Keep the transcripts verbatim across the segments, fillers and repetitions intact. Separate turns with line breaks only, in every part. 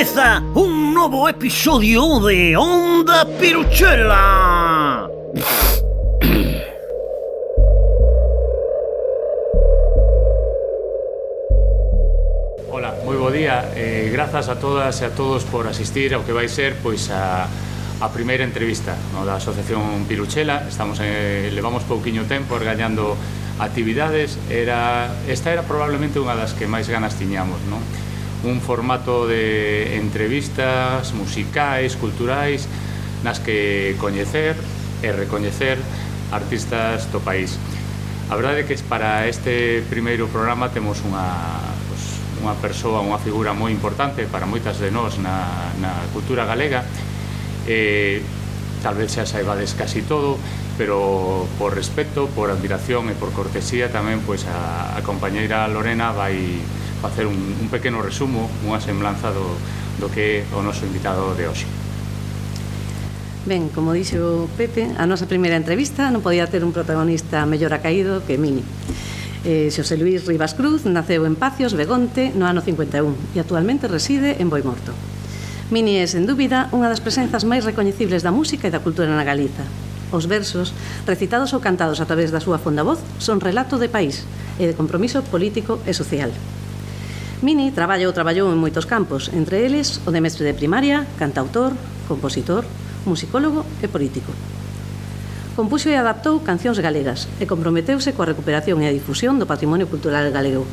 comeza un novo episodio de Onda Piruchela.
Ola, moi bo día. Eh, grazas a todas e a todos por asistir ao que vai ser pois a, a primeira entrevista, no, da Asociación Piruchela. Estamos eh, levamos pouquiño tempo organizando actividades. Era, esta era probablemente unha das que máis ganas tiñamos, non? Un formato de entrevistas musicais, culturais, nas que coñecer e recoñecer artistas do país. A verdade é que para este primeiro programa temos unha, pues, unha persoa, unha figura moi importante para moitas de nós na, na cultura galega. Eh, tal vez xa saibades casi todo, pero por respeto, por admiración e por cortesía tamén, pois a, a compañeira Lorena vai facer un, un pequeno resumo, unha semblanza do, do que é o noso invitado de hoxe.
Ben, como dixo Pepe, a nosa primeira entrevista non podía ter un protagonista mellor acaído que Mini. Eh, Xosé Luís Rivas Cruz naceu en Pacios, Begonte, no ano cincuenta e un e actualmente reside en Boimorto. Mini é, sen dúbida, unha das presenzas máis recoñecibles da música e da cultura na Galiza. Os versos, recitados ou cantados a través da súa fonda voz, son relato de país e de compromiso político e social. Mini traballa ou traballou en moitos campos, entre eles o de mestre de primaria, cantautor, compositor, musicólogo e político. Compuxo e adaptou cancións galegas e comprometeuse coa recuperación e a difusión do patrimonio cultural galego.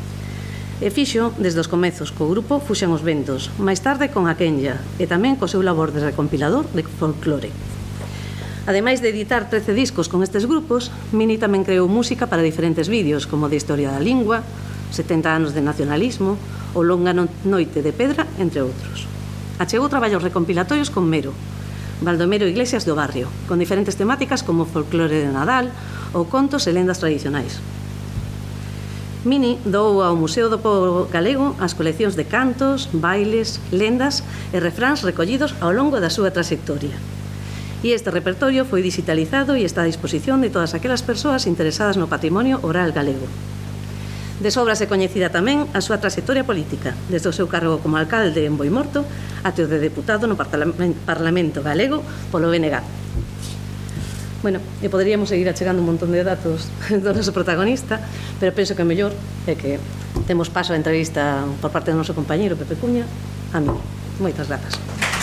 E fixo desde os comezos co grupo Fuxan os Ventos, máis tarde con a Kenya e tamén co seu labor de recompilador de folclore. Ademais de editar trece discos con estes grupos, Mini tamén creou música para diferentes vídeos, como de Historia da Lingua, setenta anos de nacionalismo ou Longa noite de pedra, entre outros. Achegou traballos recompilatorios con Mero, Baldomero Iglesias do Barrio, con diferentes temáticas como folclore de Nadal ou contos e lendas tradicionais. Mini doou ao Museo do Pobo Galego as coleccións de cantos, bailes, lendas e refráns recollidos ao longo da súa trayectoria. E este repertorio foi digitalizado e está a disposición de todas aquelas persoas interesadas no patrimonio oral galego. De sobras é coñecida tamén a súa trayectoria política, desde o seu cargo como alcalde en Boimorto até o de deputado no Parlamento Galego polo B N G. Bueno, e poderíamos seguir achegando un montón de datos do noso protagonista, pero penso que o mellor é que temos paso a entrevista por parte do noso compañeiro Pepe Cuña a mí. Moitas grazas.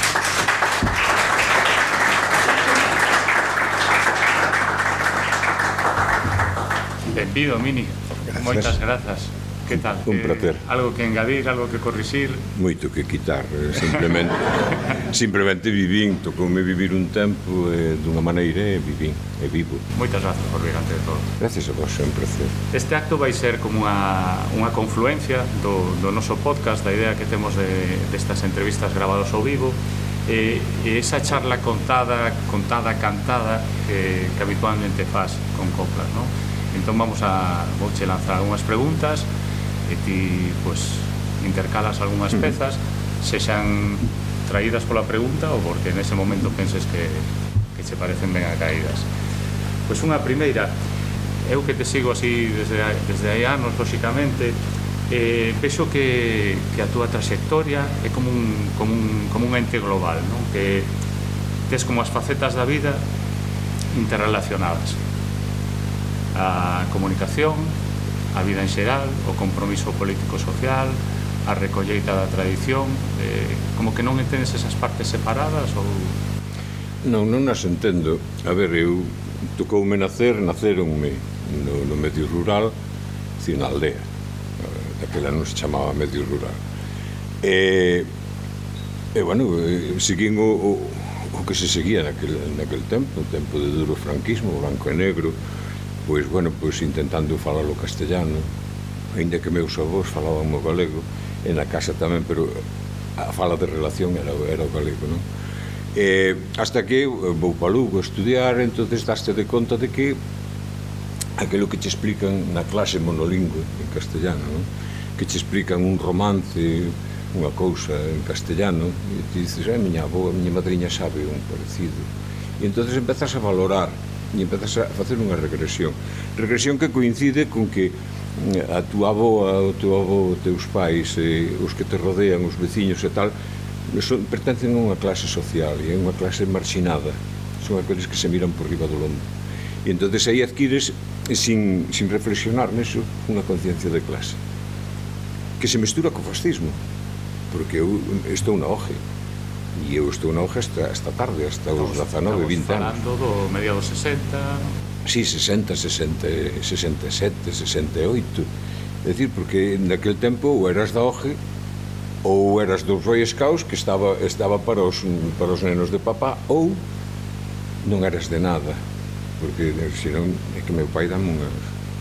Benvido, Mini.
Gracias.
Moitas grazas. Que tal?
Un placer.
Eh, algo que engadir, algo que corrixir?
Moito que quitar, simplemente simplemente vivín, tocoume vivir un tempo e dunha maneira e vivín, e vivo.
Moitas grazas por vir ante de todo.
Gracias a vos, é un placer.
Este acto vai ser como unha, unha confluencia do, do noso podcast, da idea que temos de, destas entrevistas grabadas ao vivo, e, e esa charla contada, contada, cantada que, que habitualmente faz con coplas, non? Entón vamos a vouche lanzar algunhas preguntas e ti, pois, intercalas algunhas pezas, sexan traídas pola pregunta ou porque nese momento penses que, que che parecen ben acaídas. Pois unha primeira, eu que te sigo así desde, desde hai anos, lóxicamente, eh, vexo que, que a túa trayectoria é como un, como un, como un ente global, non? Que tes como as facetas da vida interrelacionadas. A comunicación, a vida en xeral, o compromiso político-social, a recolleita da tradición, eh, como que non entendes esas partes separadas ou...
Non, non as entendo. A ver, eu tocoume nacer, naceronme no, no medio rural, dicir, na aldea. Daquela non se chamaba medio rural. E, e bueno, seguín o, o, o que se seguía naquel, naquel tempo, o tempo de duro franquismo, branco e negro, pois, bueno, pois intentando falar o castellano, aínda que meus avós falaban o galego, e na casa tamén, pero a fala de relación era, era o galego, non? E hasta que vou para Lugo a estudiar, entonces daste de conta de que aquilo que te explican na clase monolingüe en castellano, non? Que te explican un romance, unha cousa en castellano, e ti dices, a miña avó, a miña madriña sabe un parecido. E entonces empezas a valorar e empezas a facer unha regresión. Regresión que coincide con que a túa avoa, o teu avó, os teus pais, e os que te rodean, os veciños e tal, son, pertencen a unha clase social e a unha clase marxinada, son aqueles que se miran por riba do lombo, e entonces aí adquires sin, sin reflexionar neso unha conciencia de clase que se mestura co fascismo, porque eu estou na O G e eu estou na O G hasta, hasta tarde, hasta os dezanove, vinte anos.
Estamos falando do mediados sesenta.
Sí, sesenta, sesenta, sesenta e sete, sesenta e oito. É dicir, porque naquele tempo ou eras da O G ou eras dos Boy Scouts, que estaba, estaba para, os, para os nenos de papá, ou non eras de nada, porque senón é que meu pai dame unhas...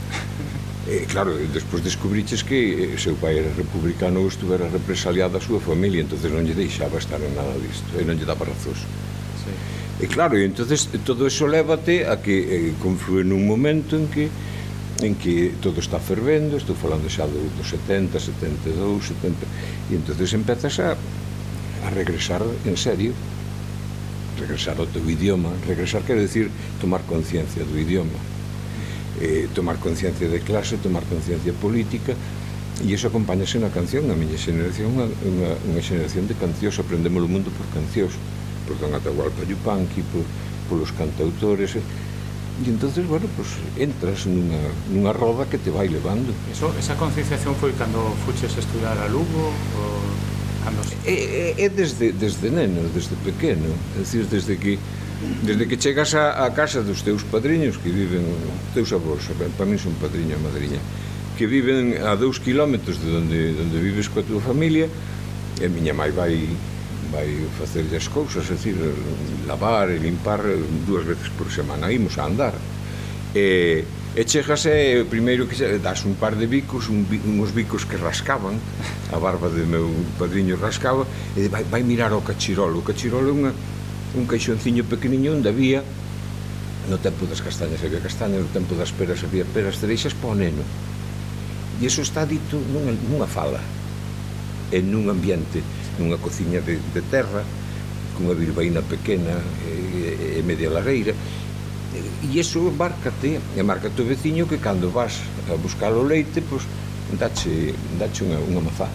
E, claro, despois descubriches que seu pai era republicano ou estuvera represaliado a súa familia, entonces non lle deixaba estar en nada disto, e non lle daba razóns.
Sí.
E claro, e entonces todo eso lévate a que eh, conflúe nun momento en que en que todo está fervendo, estou falando xa do, do setenta, setenta e dous, setenta, e entonces empezas a, a regresar en serio, regresar ao teu idioma. Regresar quer decir tomar conciencia do idioma, eh, tomar conciencia de clase, tomar conciencia política, e iso acompáñase na canción. A miña xeneración é unha, unha xeneración de cancións, aprendemos o mundo por cancións, por Don Atahualpa Yupanqui, por, polos cantautores, e entonces, bueno, pues entras nunha, nunha roda que te vai levando.
Eso, esa concienciación foi cando fuches a estudiar a Lugo? Ou cando...
É, é, é desde, desde neno, desde pequeno, é dicir, desde que desde que chegas a, a casa dos teus padriños que viven, teus avós, para mí son padriño e madriña, que viven a dous kilómetros de onde, onde vives coa tua familia, e a miña mai vai vai facer as cousas, é dicir, lavar e limpar dúas veces por semana, imos a andar, e, e chegas e o primeiro que xe, das un par de bicos, un, uns bicos que rascaban, a barba de meu padriño rascaba, e vai, vai mirar ao cachirolo. O cachirolo é unha, un caixonciño pequeniño onde había, no tempo das castañas había castañas, no tempo das peras había peras, cereixas para o neno, e iso está dito nunha, nunha fala, en nun ambiente, nunha cociña de, de terra, cunha bilbaína pequena e, e media lareira, e iso márcate, e márcate o veciño que cando vas a buscar o leite, pois, dache, dache unha, unha mazá.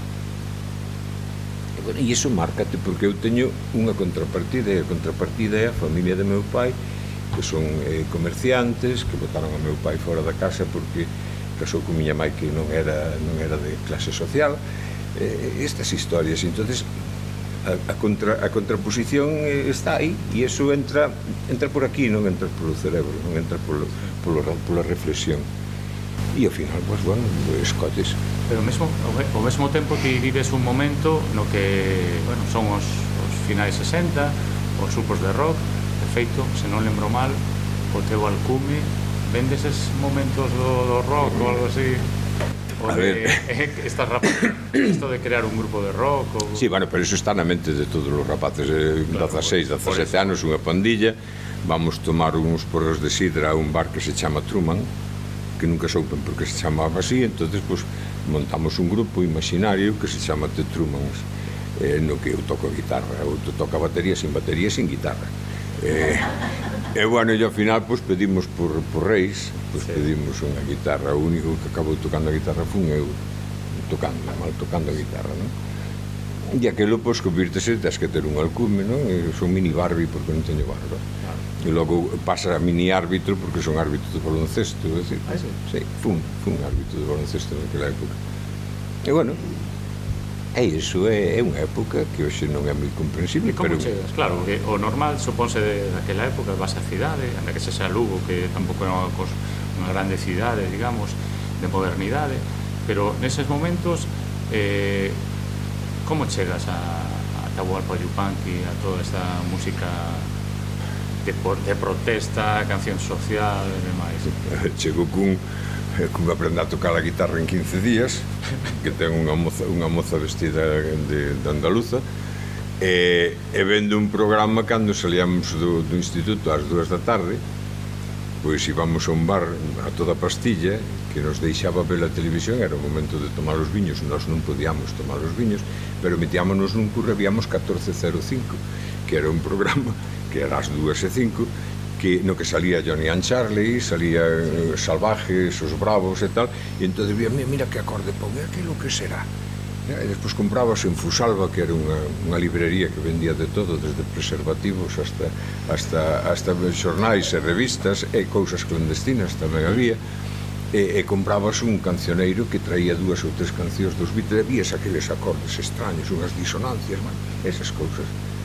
E, bueno, e iso márcate, porque eu teño unha contrapartida, e a contrapartida é a familia de meu pai, que son eh, comerciantes, que botaron a meu pai fora da casa porque casou con miña mai que non era, non era de clase social, eh, estas historias. Entonces a, a, contra, a contraposición eh, está aí, e iso entra entra por aquí, non entra polo cerebro, non entra polo, polo, pola reflexión, e ao final, pues, bueno, escotes.
Pero mesmo, ao mesmo tempo que vives un momento no que, bueno, son os, os finais sesenta, os grupos de rock, de feito, se non lembro mal, o teu alcume vendes eses momentos do, do rock ou algo así.
A ver,
estas rapaces, isto de crear un grupo de rock ou...
Sí, bueno, pero eso está na mente de todos os rapaces, eh,
claro,
dezaseis, dezasete anos, unha pandilla, vamos tomar uns porros de sidra a un bar que se chama Truman, que nunca soupen porque se chamaba así, entonces pues, montamos un grupo imaginario que se chama The Trumans, eh, no que eu toco a guitarra, ou toco a batería sin batería, sin guitarra. Eh, e bueno, e ao final pues, pedimos por, por reis, pues, sí. Pedimos unha guitarra, o único que acabou tocando a guitarra fun eu, tocando, mal tocando a guitarra, non? E aquilo, pois, convírtese, tens que ter un alcume, non? Eu son mini Barbie porque non teño barba. Claro. E logo pasa a mini árbitro porque son árbitro de baloncesto, é dicir, ah, sí? Sí, fun, fun árbitro de baloncesto naquela época. E bueno, é iso, é, é unha época que hoxe non é moi comprensible.
E como
pero...
chegas? Claro, que o normal supónse de daquela época, vas a cidade, anda que se xa Lugo, que tampouco é unha, unha grande cidade, digamos, de modernidade, pero neses momentos, eh, como chegas a, a Atahualpa Yupanqui, a toda esta música de, de protesta, canción social e demais?
Chego cun cun aprender a tocar a guitarra en quince días, que ten unha moza, unha moza vestida de, de andaluza, e, e vendo un programa cando salíamos do, do instituto ás dúas da tarde, pois íbamos a un bar a toda pastilla que nos deixaba ver a televisión, era o momento de tomar os viños, nós non podíamos tomar os viños, pero metíamonos nun curro, víamos catorce cero cinco, que era un programa que era ás dúas e cinco, que no que salía Johnny and Charlie, salía eh, Salvajes, os Bravos e tal, e entón vía, mira, mira que acorde pon, e aquilo que será? E despois comprabas en Fusalva, que era unha, unha librería que vendía de todo, desde preservativos hasta, hasta, hasta xornais e revistas e cousas clandestinas tamén había, e, e comprabas un cancioneiro que traía dúas ou tres cancións dos Beatles, e vías aqueles acordes extraños, unhas disonancias, man, esas cousas.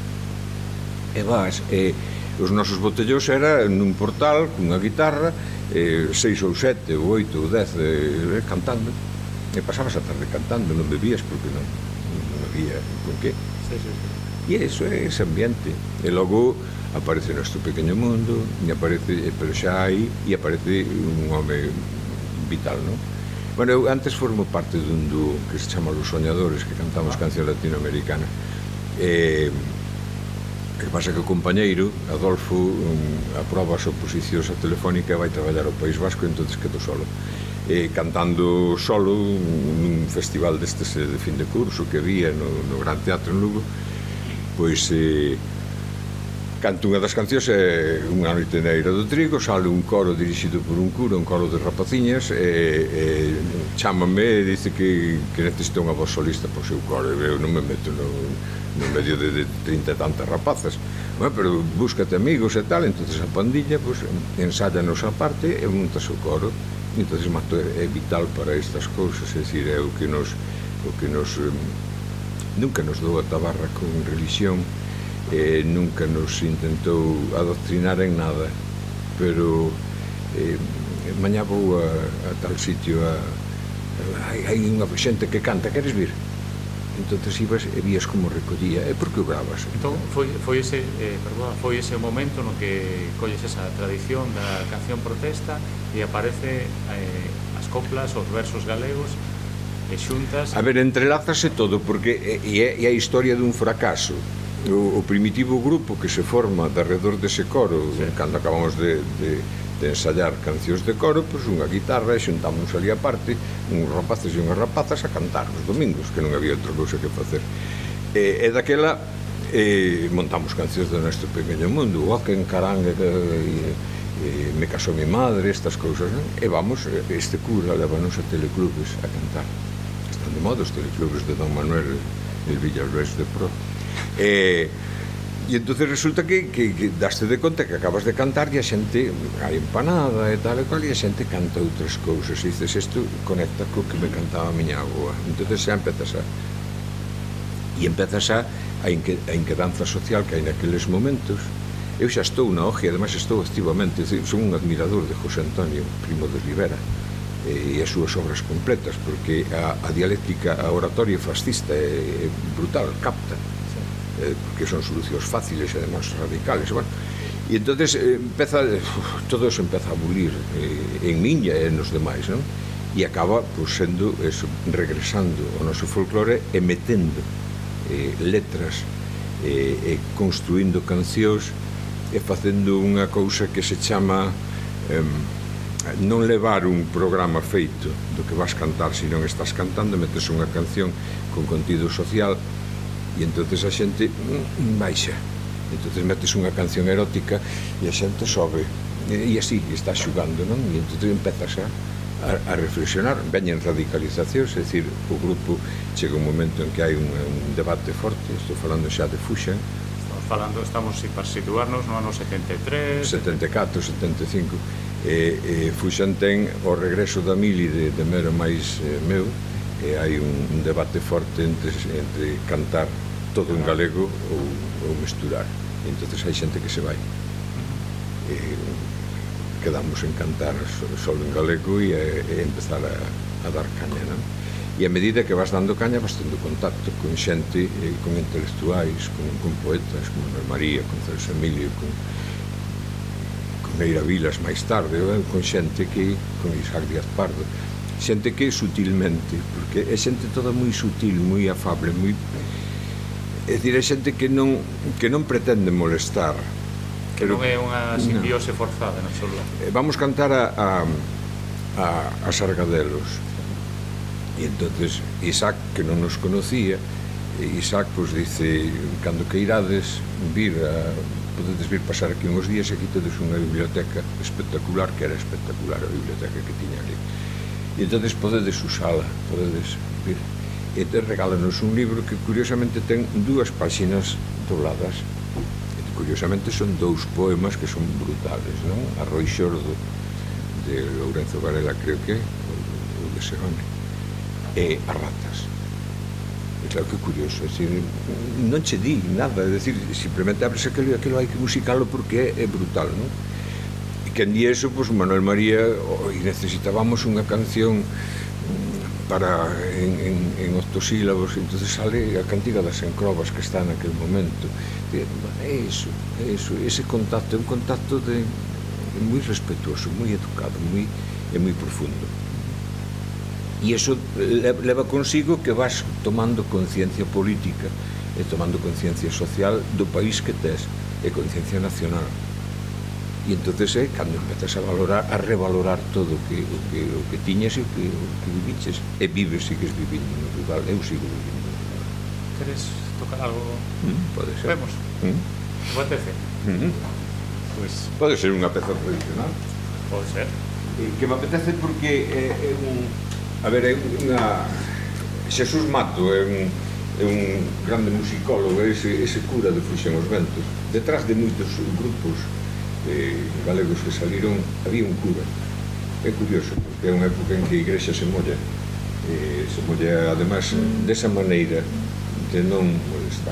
E vas, e os nosos botellós era nun portal, cunha guitarra, e seis ou sete ou oito ou dez e, cantando. E pasabas a tarde cantando, non bebías porque non, non había con que.
Sí, sí, sí.
E iso é ese ambiente. E logo aparece o noso pequeno mundo, e aparece, pero xa aí, e aparece un home vital, non? Bueno, eu antes formo parte dun dúo que se chama Los Soñadores, que cantamos canción latinoamericana. E o que pasa que o compañeiro, Adolfo, um, aproba as oposicións a Telefónica e vai traballar ao País Vasco, e entonces quedo solo. E cantando solo nun festival destes de fin de curso que había no, no Gran Teatro en Lugo, pois eh, canto unha das cancións é Unha noite na eira do trigo, sale un coro dirixido por un cura, un coro de rapaciñas, e, e chámame e dice que, que necesita unha voz solista por seu coro, e eu non me meto no, no medio de, de trinta e tantas rapazas. Bueno, pero búscate amigos e tal, entonces a pandilla pues, ensáyanos a parte e montas o coro. Entonces mato é vital para estas cousas, é dicir, é o que nos o que nos eh, nunca nos dou a tabarra con religión, eh, nunca nos intentou adoctrinar en nada, pero eh, mañá vou a, a tal sitio a, a, hai, hai unha xente que canta, queres vir? Entonces ibas e vías como recollía. E por que o gravas?
Entón, foi, foi, ese, eh, perdón, foi ese o momento no que colles esa tradición da canción protesta e aparece eh, as coplas, os versos galegos e xuntas...
A ver, entrelázase todo, porque e é, é a historia dun fracaso. O, o primitivo grupo que se forma de arredor dese coro, sí, cando acabamos de, de, de ensayar cancións de coro, pois unha guitarra e xuntamos ali a parte uns rapaces e unhas rapazas a cantar os domingos, que non había outra cousa que facer. E, e daquela e, montamos cancións do noso pequeno mundo, o que encaranga e, e me casou mi madre, estas cousas, non? E vamos, este cura levanos a teleclubes a cantar. Están de moda os teleclubes de Don Manuel el Villalbés de Pro. E, e entonces resulta que, que, que daste de conta que acabas de cantar e a xente hai empanada e tal e cual, e a xente canta outras cousas e dices, isto conecta co que me cantaba a miña avoa. Entonces xa empezas a e empezas a a, inque, a inquedanza social que hai naqueles momentos. Eu xa estou na O G E, ademais estou activamente, son un admirador de José Antonio Primo de Rivera e as súas obras completas, porque a, a dialéctica, a oratoria fascista é, é brutal, capta, eh, porque son solucións fáciles e además radicales, bueno. E entonces eh, empeza, uf, todo eso empeza a bulir eh, en min e nos demais, non? E acaba pues, sendo eso, regresando ao noso folclore e metendo eh, letras e eh, construindo cancións e facendo unha cousa que se chama eh, non levar un programa feito do que vas cantar, se non estás cantando, metes unha canción con contido social e entonces a xente mm, baixa, entonces metes unha canción erótica e a xente sobe e así está xugando, non? E entonces empezas a, a, a reflexionar, veñen radicalizacións, é dicir, o grupo chega un momento en que hai un, un debate forte, estou falando xa de Fuxan,
falando, estamos para situarnos no ano setenta e tres,
setenta e catro, setenta e cinco, e, e Fuxan ten o regreso da Mili de, de Mero máis eh, meu, e hai un, un debate forte entre, entre cantar todo en galego ou, ou mesturar, e entonces hai xente que se vai, e quedamos en cantar solo en galego e, e empezar a, a dar caña, non? E a medida que vas dando caña vas tendo contacto con xente, eh, con intelectuais, con, con poetas, con Manuel María, con Celso Emilio, con, con Eira Vilas máis tarde, eh, con xente que, con Isaac Díaz Pardo, xente que sutilmente, porque é xente toda moi sutil, moi afable, moi... É dicir, é xente que non, que non pretende molestar.
Que pero, non é unha simbiose no. forzada, non solo.
Vamos cantar a, a, a, a Sargadelos. E entonces Isaac, que non nos conocía, Isaac pues dice, cando que irades vir a, podedes vir pasar aquí uns días e aquí tedes unha biblioteca espectacular, que era espectacular a biblioteca que tiña ali, e entonces podedes usala, podedes vir. e te regálanos un libro que curiosamente ten dúas páxinas dobladas. Curiosamente son dous poemas que son brutales, non? Arroi xordo de Lourenzo Varela, creo que o de Serone, e As ratas. E claro que curioso, é dicir, non che di nada, é dicir, simplemente abres aquilo e aquilo hai que musicalo porque é, é brutal, non? E que en día eso, pues, Manuel María, oh, e necesitábamos unha canción para en, en, en octosílabos, entonces sale a cantiga das encrobas que está naquel momento. É iso, é iso, ese contacto, é un contacto de, de moi respetuoso, moi educado, moi, e moi profundo. E iso leva consigo que vas tomando conciencia política e tomando conciencia social do país que tes, e conciencia nacional. E entonces é cando empezas a valorar, a revalorar todo o que, o que, o que tiñes e o que, o que viviches, e vives, sigues vivindo no rural. Eu sigo vivindo no rural.
Queres tocar algo?
Mm, pode ser.
Vemos.
Mm.
Pode ser.
Mm.
Pues,
pode ser unha peza tradicional.
Pode ser.
Eh, que me apetece porque é, é un... A ver, é unha... Xesús Mato é un, é un grande musicólogo, ese, ese cura de Fuxen os Ventos. Detrás de moitos grupos eh, galegos que saliron, había un cura. É curioso, porque é unha época en que a igrexa se molla. Eh, se molla, además, desa maneira de non molestar.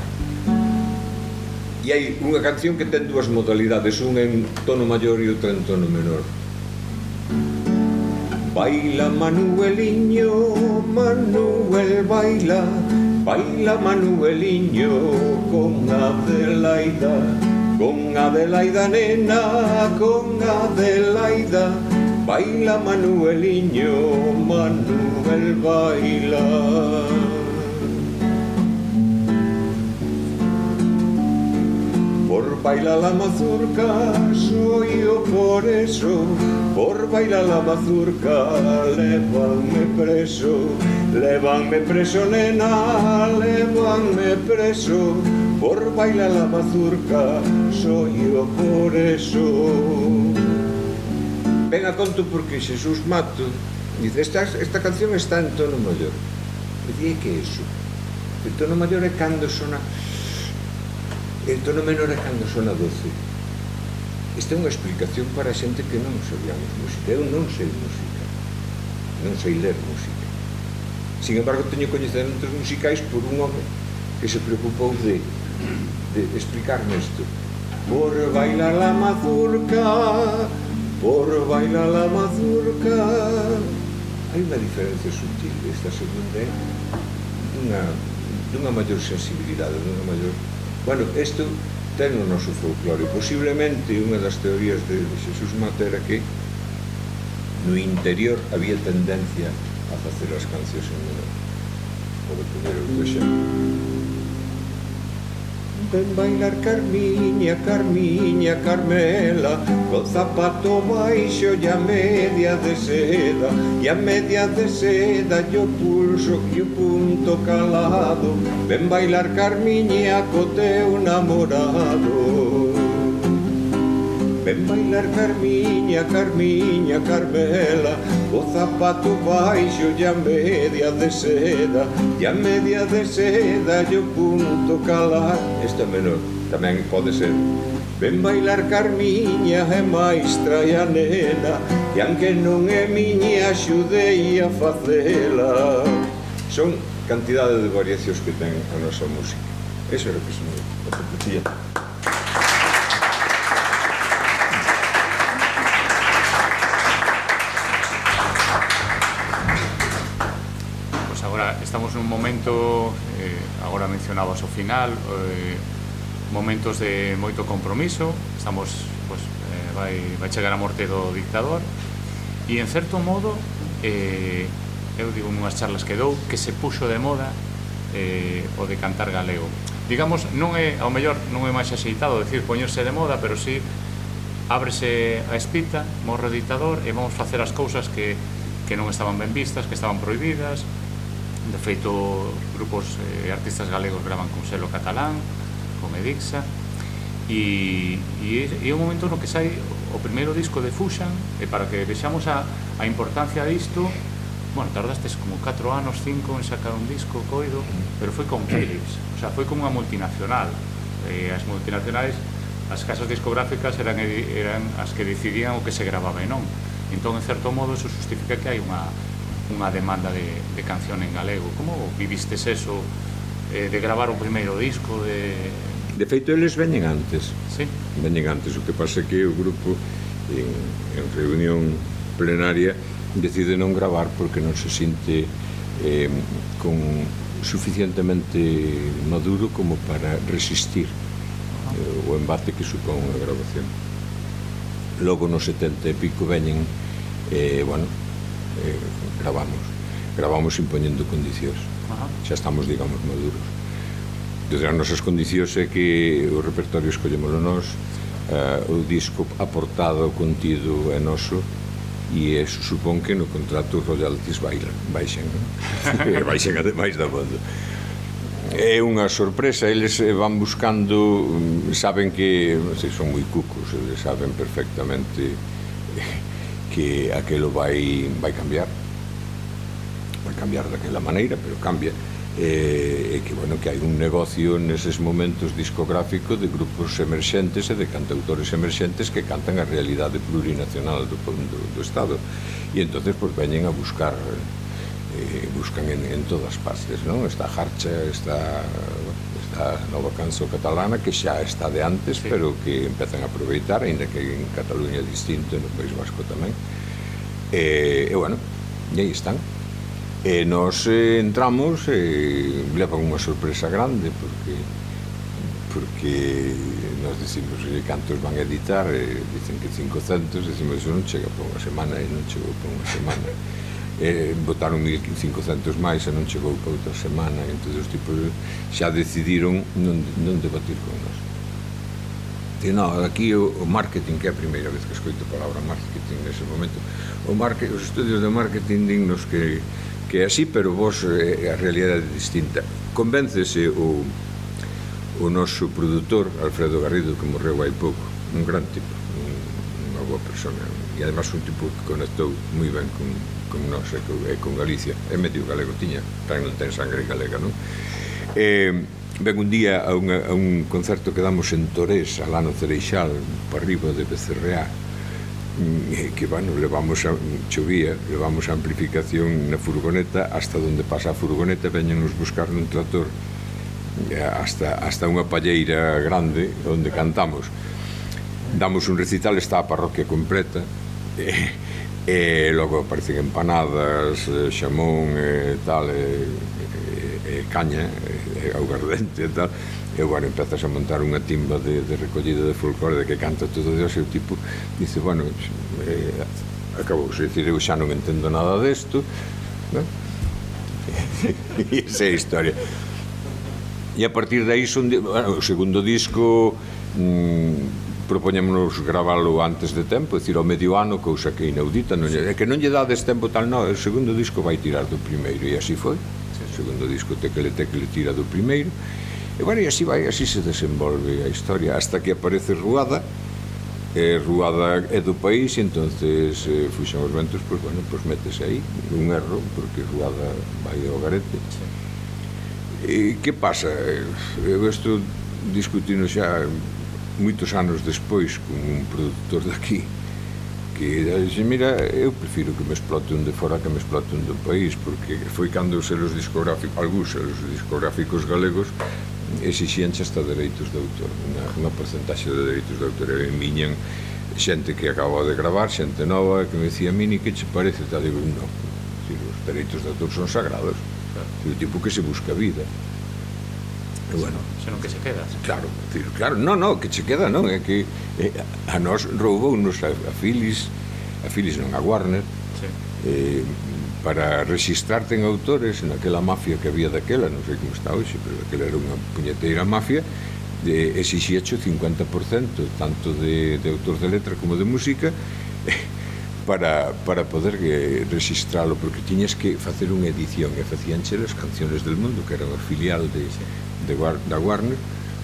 E hai unha canción que ten dúas modalidades, unha en tono maior e outra en tono menor. Baila Manueliño, Manuel baila, baila Manueliño con Adelaida, con Adelaida nena, con Adelaida, baila Manueliño, Manuel baila. Por bailar la mazurca soy yo por eso, por bailar la mazurca lévanme preso, lévanme preso nena, lévanme preso, por bailar la mazurca soy yo por eso. Venga, conto porque Xesús Mato dice, esta, esta canción está en tono maior. E di, que é iso? El tono maior é cando sona... El tono menor é cando sona doce. Esta é unha explicación para a xente que non sabíamos música. Eu non sei música, non sei ler música. Sin embargo, teño coñecementos musicais por un home que se preocupou de, de explicarme isto. Por bailar la mazurca, por bailar la mazurca. Hai unha diferencia sutil. Esta segunda é dunha, dunha maior sensibilidade, dunha maior... Bueno, isto ten o noso folclore. Posiblemente unha das teorías de Xesús Mato era que no interior había tendencia a facer as cancións en menor. Pode poner outro exemplo. Ven bailar Carmiña, Carmiña, Carmela, con zapato baixo e a media de seda, e a media de seda e o pulso e o punto calado. Ven bailar Carmiña co teu namorado. Ven bailar Carmiña, Carmiña, Carmela, co zapato baixo e a media de seda, e a media de seda e o punto calar. Esta menor tamén pode ser. Ven bailar Carmiña e máis trae a nena, e aunque non é miña axudei a facela. Son cantidade de variacións que ten a nosa música. Eso era o que se me apetecía.
Estamos nun momento, eh, agora mencionabas o final, eh, momentos de moito compromiso, estamos, pues, eh, vai, vai chegar a morte do dictador, e en certo modo, eh, eu digo nunhas charlas que dou, que se puxo de moda eh, o de cantar galego. Digamos, non é, ao mellor, non é máis axeitado decir poñerse de moda, pero sí ábrese a espita, morre o dictador, e vamos facer as cousas que, que non estaban ben vistas, que estaban prohibidas. De feito, grupos eh, artistas galegos gravan con selo catalán, con Edixa, e, e, e é un momento no que sai o primeiro disco de Fuxan, e para que vexamos a, a importancia disto, bueno, tardastes como catro anos, cinco en sacar un disco, coido, pero foi con Philips, o sea, foi como unha multinacional. E as multinacionais, as casas discográficas eran, eran as que decidían o que se gravaba e non. Entón, en certo modo, eso justifica que hai unha, unha demanda de, de canción en galego. Como vivistes eso, eh, de gravar o primeiro disco? De,
de feito, eles veñen antes.
Sí?
Veñen antes. O que pasa é que o grupo, en, en reunión plenaria, decide non gravar porque non se sinte eh, con suficientemente maduro como para resistir eh, o embate que supón a grabación. Logo nos setenta e pico veñen, eh, bueno, eh, gravamos gravamos impoñendo condicións. Ajá. Xa estamos, digamos, maduros. Desde as nosas condicións é que o repertorio escollémolo nós, eh, o disco aportado, o contido é noso, e eso supón que no contrato os royalties baixen, baixen ademais da banda. É unha sorpresa, eles van buscando, saben que, non sei, son moi cucos, eles saben perfectamente que aquelo vai, vai cambiar, vai cambiar daquela maneira, pero cambia, e que, bueno, que hai un negocio neses momentos discográfico de grupos emerxentes e de cantautores emerxentes que cantan a realidade plurinacional do, do, do Estado, e entonces pues veñen a buscar, eh, buscan en, en todas partes, non? Está Harcha, está, está a nova canción catalana que xa está de antes, sí, pero que empezan a aproveitar, ainda que en Cataluña é distinto, no País Vasco tamén, e, e bueno, e aí están. E nos eh, entramos e levan unha sorpresa grande porque porque nos decimos que cantos van a editar e dicen que cincocentos, decimos eso non chega por unha semana e non chegou por unha semana, e botaron mil cincocentos máis e non chegou por outra semana, e entón os tipos xa decidiron non, non debatir con nós. E non, aquí o, o marketing, que é a primeira vez que escoito a palabra marketing nese momento, o marketing, os estudios de marketing dignos que que é así, pero vos eh, a realidade é distinta. Convéncese o, o noso produtor, Alfredo Garrido, que morreu hai pouco, un gran tipo, un, unha boa persona, e además un tipo que conectou moi ben con, con nós e con, e con Galicia, é medio galego, tiña, tan non ten sangre galega, non? Eh, ven un día a, unha, a un concerto que damos en Torés, a Lano Cereixal, por arriba de Becerreá, que, bueno, levamos a, chovía, levamos a amplificación na furgoneta hasta donde pasa a furgoneta, veñenos buscar nun trator hasta, hasta unha palleira grande onde cantamos. Damos un recital, está a parroquia completa, e, e logo aparecen empanadas, xamón e tal, e, e, e caña, e, e augardente e tal. E, bueno, empezas a montar unha timba de, de recollida de folclore de que canta todo Dios, e o tipo dice, bueno, eh, acabou, se decir, eu xa non entendo nada desto, ¿no? E esa é a historia. E a partir de aí son, bueno, o segundo disco mmm, propoñémonos gravalo antes de tempo, é dicir, ao medio ano, cousa que inaudita, non lle, é que non lle dades tempo tal, non, o segundo disco vai tirar do primeiro, e así foi. O segundo disco tecle tecle tira do primeiro. E, bueno, e así vai, así se desenvolve a historia, hasta que aparece Ruada, e Ruada é do país, e entonces eh, fuxan os ventos, pois, bueno, pois métese aí, un erro, porque Ruada vai ao garete. Sí. E que pasa? Eu isto discutindo xa moitos anos despois con un produtor daqui, que dixe, mira, eu prefiro que me explote un de fora que me explote un do país, porque foi cando os selos discográficos, algúns selos discográficos galegos exixían hasta dereitos de autor, unha, unha porcentaxe de dereitos de autor, e miñan xente que acababa de gravar, xente nova, que me decía, Mini, que che parece? Tal, digo, non, os dereitos de autor son sagrados, claro. O tipo que se busca vida. E, bueno,
senón que se queda.
Claro, claro, non, non, que che queda, non, é que eh, a nós roubounos a, a Philips, a Philips non, a Warner, sí. eh, para registrarte en autores naquela mafia que había daquela, non sei como está hoxe, pero daquela era unha puñeteira mafia, de exixíacho cincuenta por cento tanto de, de autor de letra como de música para, para poder eh, registralo, porque tiñas que facer unha edición, e facíanche as canciones del mundo, que era unha filial de, de, da Warner,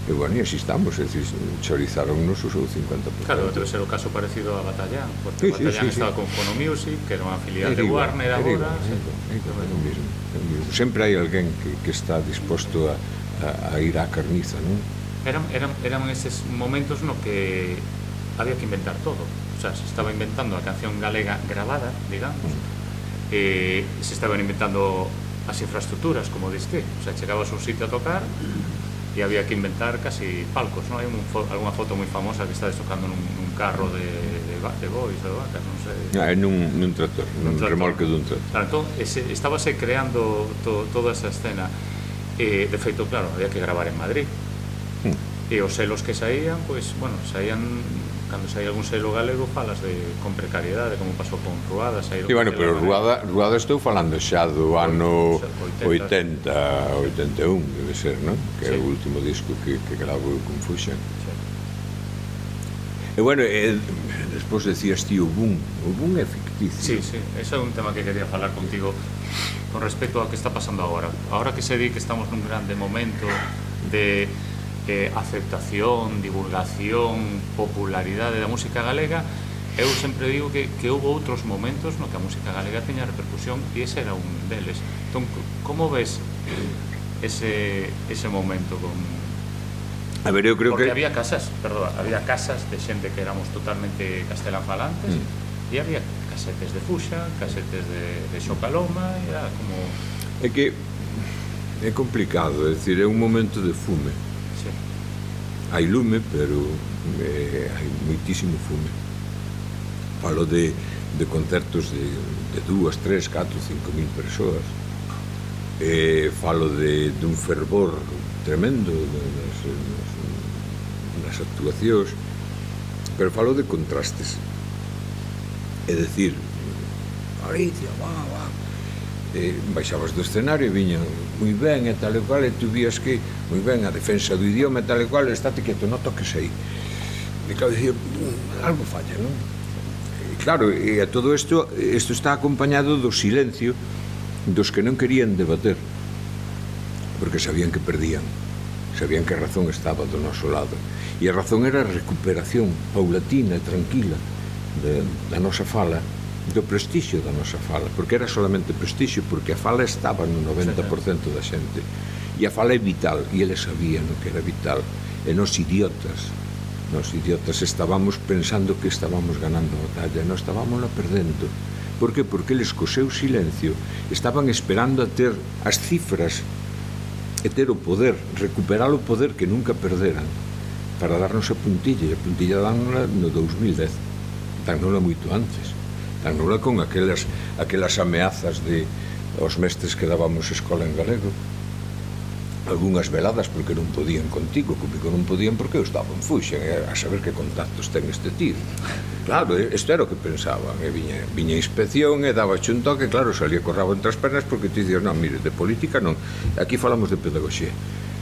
E, bueno, e así estamos, é dicir, chorizaronnos o seu cincuenta por ciento.
Claro, debe ser o caso parecido a Batallán, porque
Sí, sí,
Batallán
sí, sí.
estaba con Fono Music, que era unha filial
Era
de
igual,
Warner
era
agora.
igual,
sí.
é igual, é o mismo, é o mismo. Sempre hai alguén que, que está disposto a, a, a ir á carniza, non?
Eran, eran, eran eses momentos no que había que inventar todo. O sea, se estaba inventando a canción galega grabada, digamos, e se estaban inventando as infraestructuras, como diste. O sea, chegabas a un sitio a tocar e había que inventar casi palcos, ¿no? Hai un fo alguna foto moi famosa que está tocando nun, nun carro de, de, de bois ou de vacas, non sei.
Ah, é nun, nun tractor, nun, nun remolque dun tractor.
Claro, entón, ese, estábase creando to, toda esa escena. E, de feito, claro, había que gravar en Madrid.
Hmm.
E os selos que saían, pois, bueno, saían, cando saía algún selo galego, falas de con precariedade, como pasou con Ruada, saíron.
E, bueno, pero Ruada, Ruada estou falando xa do ano oitenta, oitenta e un, debe ser, non? Que é o último disco que, que gravo con Fusion.
Sí.
E, bueno, e, despois decías ti o boom, o boom é ficticio.
Sí, sí, ese é un tema que quería falar contigo con respecto ao que está pasando agora. Agora que se di que estamos nun grande momento de eh, aceptación, divulgación, popularidade da música galega, eu sempre digo que, que houve outros momentos no que a música galega teña repercusión e ese era un deles. Entón, como ves ese, ese momento con...
A ver, eu creo
Porque
que...
había casas, perdón, había casas de xente que éramos totalmente castelanfalantes
Mm.
e había casetes de Fuxa, casetes de, de Xocaloma, e era como...
É que é complicado, é dicir, é un momento de fume.
Sí.
Hai lume, pero eh, hai moitísimo fume. Falo de, de concertos de, de dúas, tres, catro, cinco mil persoas. Eh, falo de, de un fervor tremendo nas, nas, nas actuacións, pero falo de contrastes. É dicir, Alicia, va, va, eh, baixabas do escenario e viñan moi ben e tal e cual, e tu vías que moi ben a defensa do idioma e tal e cual, estate quieto, non toques aí. E claro, dicía, algo falla, non? E claro, e a todo isto, isto está acompañado do silencio dos que non querían debater, porque sabían que perdían, sabían que a razón estaba do noso lado, e a razón era a recuperación paulatina e tranquila de, da nosa fala, do prestixio da nosa fala, porque era solamente prestixio, porque a fala estaba no noventa por cento da xente, e a fala é vital, e eles sabían o que era vital, e nos idiotas, nos idiotas estábamos pensando que estábamos ganando a batalla, e non estábamos perdendo. Por que? Porque eles co seu silencio estaban esperando a ter as cifras e ter o poder, recuperar o poder que nunca perderan, para darnos a puntilla, e a puntilla dánola no dous mil dez, dánola moito antes, dánola con aquelas, aquelas ameazas de aos mestres que dábamos escola en galego, algunhas veladas porque non podían contigo, comigo non podían porque eu estaba en Fuxa, a saber que contactos ten este tío. Claro, isto era o que pensaban, e viña, viña a inspección e daba un toque, claro, salía co rabo entre as pernas porque ti dicías, non, mire, de política non, aquí falamos de pedagogía.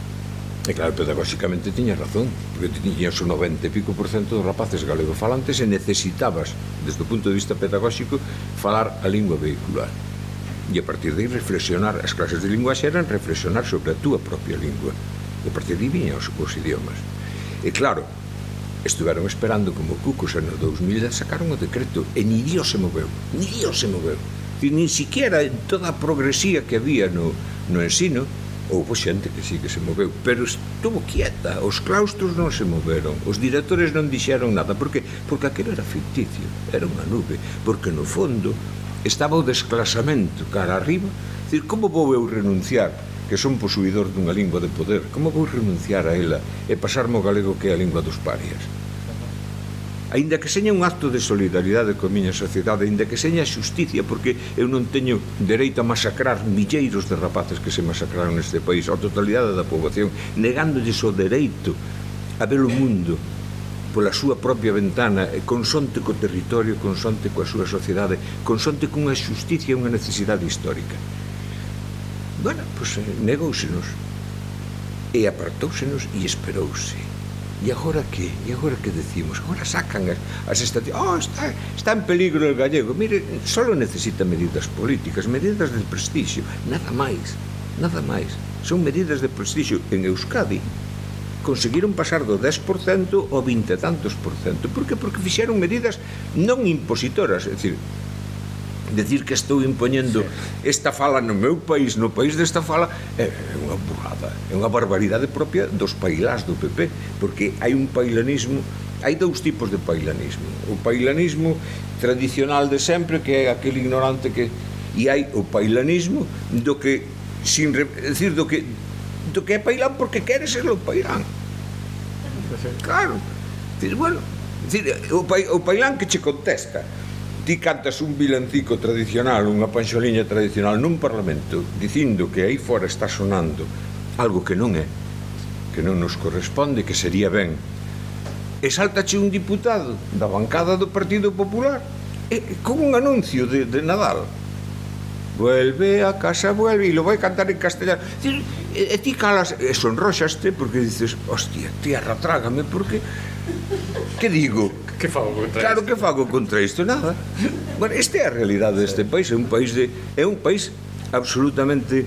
E claro, pedagóxicamente tiñas razón, porque ti tiñas o noventa e pico por cento dos rapaces galegofalantes e necesitabas, desde o punto de vista pedagóxico, falar a lingua vehicular. E a partir de aí reflexionar, as clases de linguaxe eran reflexionar sobre a túa propia lingua. E a partir de aí viñan os, os idiomas. E claro, estuveron esperando como cucos e no dous mil dez sacaron o decreto e ni Dios se moveu, ni Dios se moveu. E nin siquiera toda a progresía que había no, no ensino, houve xente que sí que se moveu, pero estuvo quieta, os claustros non se moveron, os directores non dixeron nada. Por que? Porque aquilo era ficticio, era unha nube, porque no fondo estaba o desclasamento cara arriba. Dicir, como vou eu renunciar, que son posuidor dunha lingua de poder, como vou renunciar a ela e pasarme o galego que é a lingua dos parias? Aínda que seña un acto de solidaridade coa miña sociedade, aínda que seña xusticia, porque eu non teño dereito a masacrar milleiros de rapaces que se masacraron neste país, a totalidade da poboación, negándolles o dereito a ver o mundo pola súa propia ventana, consonte co territorio, consonte coa súa sociedade, consonte cunha xusticia e unha necesidade histórica. Bueno, pois pues, negóusenos e apartóusenos e esperouse. E agora que? E agora que decimos? Agora sacan as, as estatísticas. Oh, está, está en peligro el gallego. Mire, solo necesita medidas políticas, medidas de prestixio, nada máis, nada máis. Son medidas de prestixio en Euskadi.
conseguiron pasar do dez por cento ao vinte e tantos por cento. Por que? Porque fixeron medidas non impositoras, é dicir, decir que estou impoñendo esta fala no meu país, no país desta fala, é unha burrada, é unha barbaridade propia dos pailás do P P, porque hai un pailanismo, hai dous tipos de pailanismo. O pailanismo tradicional de sempre, que é aquele ignorante que... E hai o pailanismo do que, sin re... é dicir, do que do que é pailán porque quere ser o pailán. Claro. Dices, bueno, decir, o, pa, o pailán que che contesta. Ti cantas un vilancico tradicional, unha panxoliña tradicional nun parlamento, dicindo que aí fora está sonando algo que non é, que non nos corresponde, que sería ben, e saltache un diputado da bancada do Partido Popular e, con un anuncio de, de Nadal, vuelve a casa, vuelve, e lo vai cantar en castellano. E, e ti calas, e sonroxaste porque dices, hostia, tierra, trágame, porque que digo?
Que fago contra
claro,
isto?
que fago contra isto? Nada. Bueno, esta é a realidade deste país, é un país de é un país absolutamente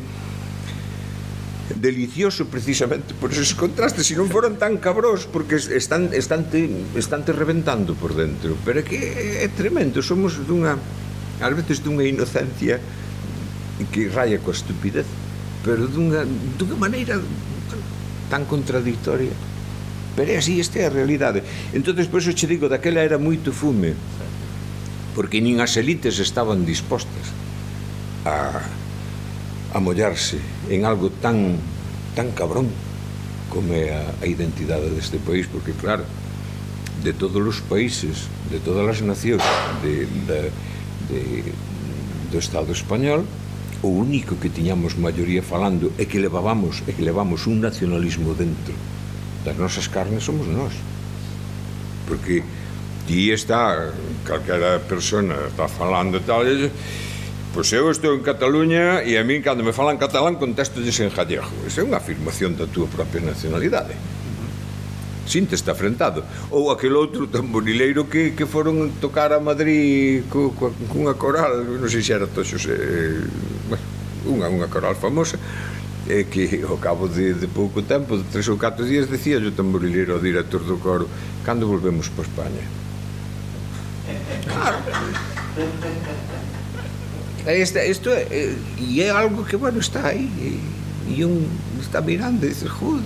delicioso precisamente por esos contrastes, se non foran tan cabros, porque están estante estante reventando por dentro, pero é que é tremendo, somos dunha ás veces dunha inocencia que raya coa estupidez, pero dunha dunha maneira tan contradictoria. Pero é así, esta é a realidade. Entonces, por eso che digo, daquela era moito fume, porque nin as elites estaban dispostas a, a mollarse en algo tan tan cabrón como é a, a identidade deste país, porque claro, de todos os países, de todas as nacións de, de, de, do Estado español, o único que tiñamos maioría falando e que levábamos, e que levamos un nacionalismo dentro das nosas carnes somos nós, porque ti está calquera persona está falando e tal, e, pois eu estou en Cataluña e a min cando me falan catalán contestolles en gallego. Esa é unha afirmación da túa propia nacionalidade, sin te está afrentado. Ou aquel outro tamborileiro que, que foron tocar a Madrid co, co, cunha coral, non sei se era Toxos, eh, bueno, unha, unha coral famosa, é que ao cabo de, de pouco tempo, de tres ou catro días, decía o tamborileiro ao director do coro, cando volvemos para España? Claro. Esta, isto é, e é algo que, bueno, está aí, e, e un está mirando e dice, joder.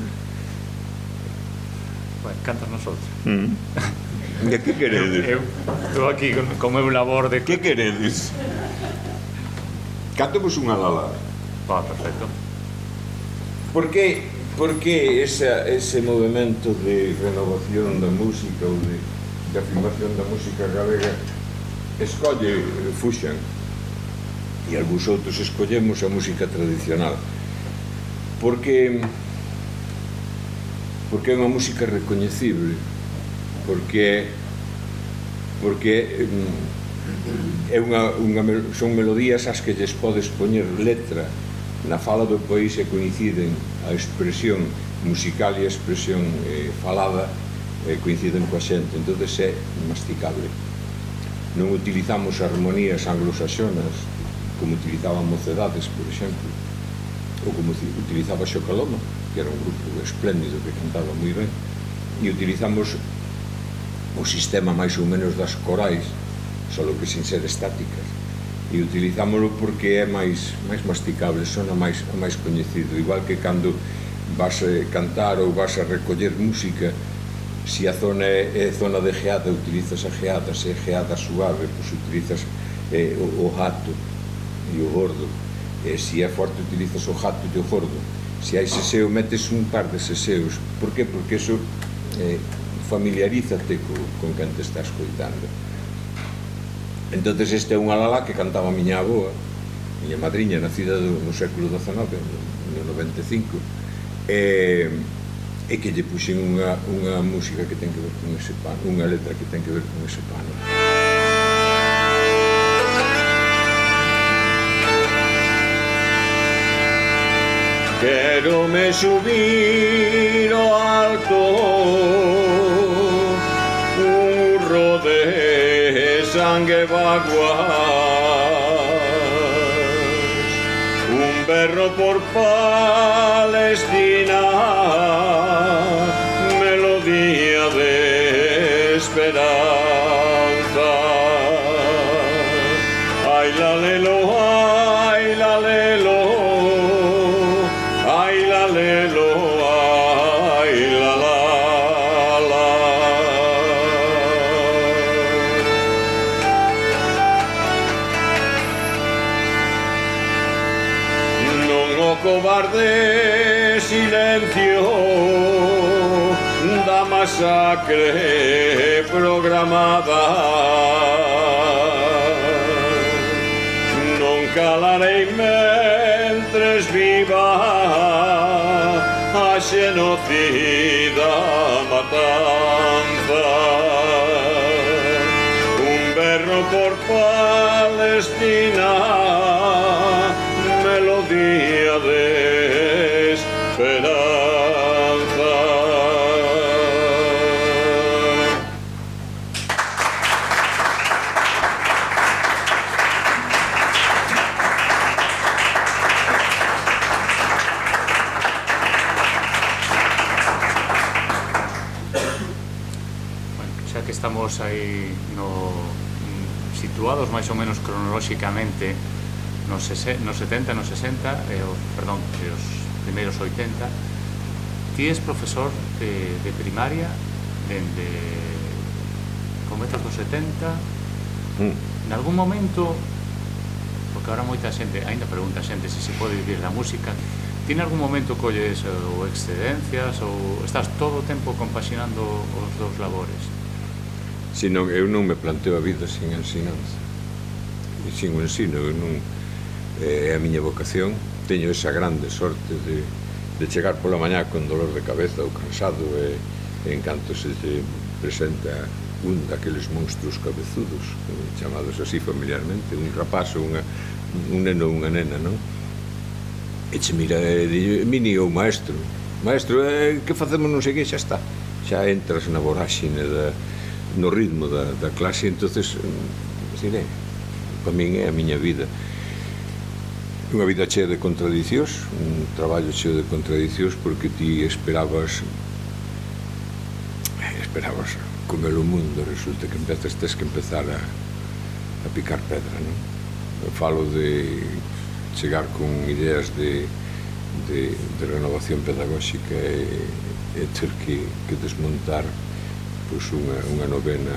Bueno, cantas nosotros.
Mm. E que queredes?
Eu estou aquí con, con meu labor de...
Que queredes? Cantemos unha lala.
Ah, perfecto.
Por que, por que esa, ese movimento de renovación da música ou de, de afirmación da música galega escolle Fuxan e algúns outros escollemos a música tradicional? Porque porque é unha música recoñecible, porque porque é unha, unha, son melodías ás que lles podes poñer letra na fala do país e coinciden a expresión musical e a expresión eh, falada eh, coinciden coa xente, entonces é masticable. Non utilizamos armonías anglosaxonas como utilizaban Mocedades, por exemplo, ou como utilizaba Xocaloma, que era un grupo espléndido que cantaba moi ben, e utilizamos o sistema máis ou menos das corais, só que sin ser estáticas, e utilizámoslo porque é máis máis masticable, sona máis máis coñecido, igual que cando vas a cantar ou vas a recoller música, se a zona é, é zona de geada, utilizas a geada, se é geada suave, pois utilizas eh, o, o jato e o gordo, e se é forte utilizas o jato e o gordo, se hai seseo metes un par de seseos. Por que? Porque eso eh, familiarízate co, con quen te está escoitando. Entonces este é unha lala que cantaba a miña avoa, miña madriña, nacida do, no século dezanove, no noventa e cinco, e, e que lle puxen unha, unha música que ten que ver con ese pano, unha letra que ten que ver con ese pano. Quero me subir ao alto un rode sangue vaguas, un berro por Palestina,
melodía de esperanza. Ay, la lelo, ay, la lelo, ay, la lelo, ay, la la la. Non o cobarde silencio da masacre programada. Non calarei mentres viva a xenocida matanza. Un berro por Palestina, melodía de esperanza.
Estamos aí no, situados máis ou menos cronolóxicamente nos, nos setenta, nos sesenta, e o, perdón, e os primeiros oitenta. Ti és profesor de, de primaria dende comezos dos setenta. Mm. En algún momento, porque ahora moita xente, ainda pregunta a xente se se pode vivir da música, ti en algún momento colles ou excedencias ou estás todo o tempo compaxinando os dous labores?
Si non, eu non me planteo a vida sin ensinanza e sin o ensino. Eu non, é a miña vocación. Teño esa grande sorte de, de chegar pola mañá con dolor de cabeza ou cansado, e, e en canto se te presenta un daqueles monstruos cabezudos chamados así familiarmente, un rapaz ou unha, un neno ou unha nena, non? E che mira e di, Mini ou maestro maestro, eh, que facemos non sei que, xa está, xa entras na voráxine da no ritmo da, da clase. Entonces, diré, para min é a miña vida, unha vida chea de contradicións, un traballo cheo de contradicións, porque ti esperabas esperabas comer o mundo, resulta que empezas, tes que empezar a, a picar pedra, non? Eu falo de chegar con ideas de, de, de renovación pedagóxica e, e ter que, que desmontar pois unha, unha novena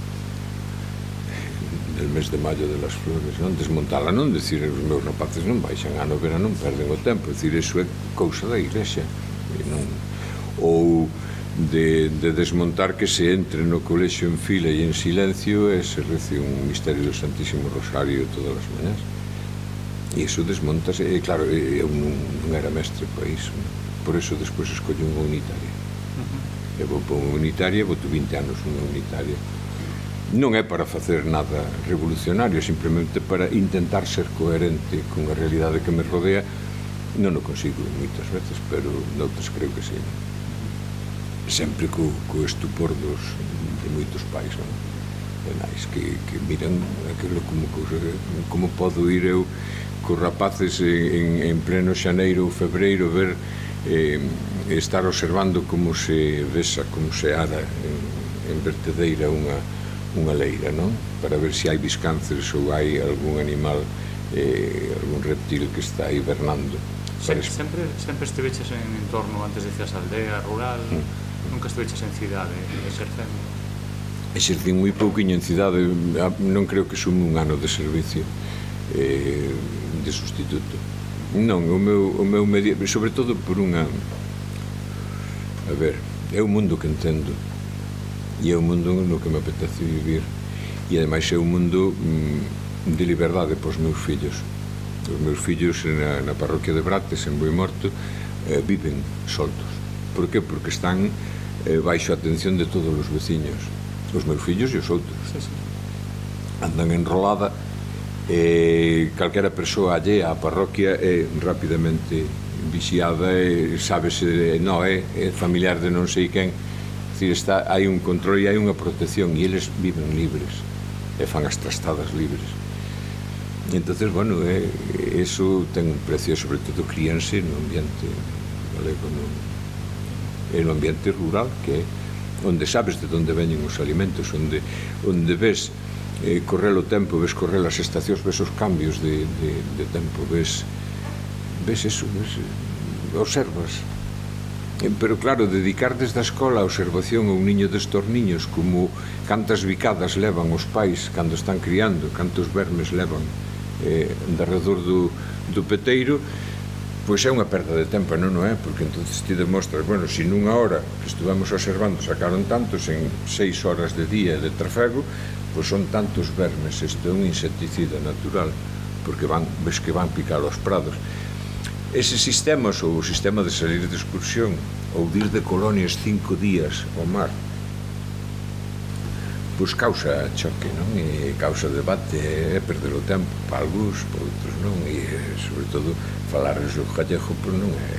del mes de maio de las flores, non? Desmontala, non decir, os meus rapaces non baixan a novena, non perden o tempo, decir, iso é cousa da iglesia, e non, ou de, de desmontar que se entre no colexio en fila e en silencio e se rece un misterio do Santísimo Rosario todas as mañás, e iso desmontase. E claro, eu non, non era mestre para iso, non? Por iso despois escollo unha unitaria. Eu vou para unha unitaria, vou vinte anos nunha unitaria. Non é para facer nada revolucionario, simplemente para intentar ser coherente con a realidade que me rodea. Non o consigo moitas veces, pero noutras creo que sí. Sempre co, co estupor dos, de moitos pais, non? E nais que, que miran aquilo como, como podo ir eu cos rapaces en, en pleno xaneiro ou febreiro ver eh, estar observando como se vesa, como se ara en, en vertedeira unha, unha leira, non? Para ver se hai biscánceres ou hai algún animal, eh, algún reptil que está hibernando.
Sempre, sempre, sempre estiveches en entorno, antes decías aldea, rural, mm. nunca estiveches en cidade, exercendo?
Exercín moi pouquiño en cidade, non creo que sume un ano de servicio eh, de sustituto. Non, o meu, o meu medio, sobre todo por unha... A ver, é o mundo que entendo e é o mundo no que me apetece vivir, e ademais é un mundo mm, de liberdade para os meus fillos. Os meus fillos na, na parroquia de Brates, en Boimorto, eh, viven soltos. Por que? Porque están eh, baixo a atención de todos os veciños, os meus fillos e os outros. Sí, sí. Andan enrolada, e calquera persoa allea á parroquia é rapidamente vixiada e sábese, non é, é familiar de non sei quen. É dicir, está, hai un control e hai unha protección, e eles viven libres e fan as trastadas libres. E entonces, bueno, é, eso ten un precio, sobre todo crianse no ambiente galego, no, e no ambiente rural, que é onde sabes de onde veñen os alimentos, onde, onde ves eh, correr o tempo, ves correr as estacións, ves os cambios de, de, de tempo, ves, ves eso, ves, observas. Pero claro, dedicar desde a escola a observación a un niño destos niños, como cantas bicadas levan os pais cando están criando, cantos vermes levan eh, de alrededor do, do peteiro, pois é unha perda de tempo, non é? Porque entonces ti demostras, bueno, se nunha hora que estuvemos observando sacaron tantos, en seis horas de día de trafego, pois son tantos vermes. Isto é un insecticida natural, porque van, ves que van picar os prados. Ese sistema, ou o sistema de salir de excursión ou de ir de colonias cinco días ao mar, pois causa choque, non? E causa debate, é perder o tempo para algúns, para outros non, e sobre todo falarles o gallego, pois non é...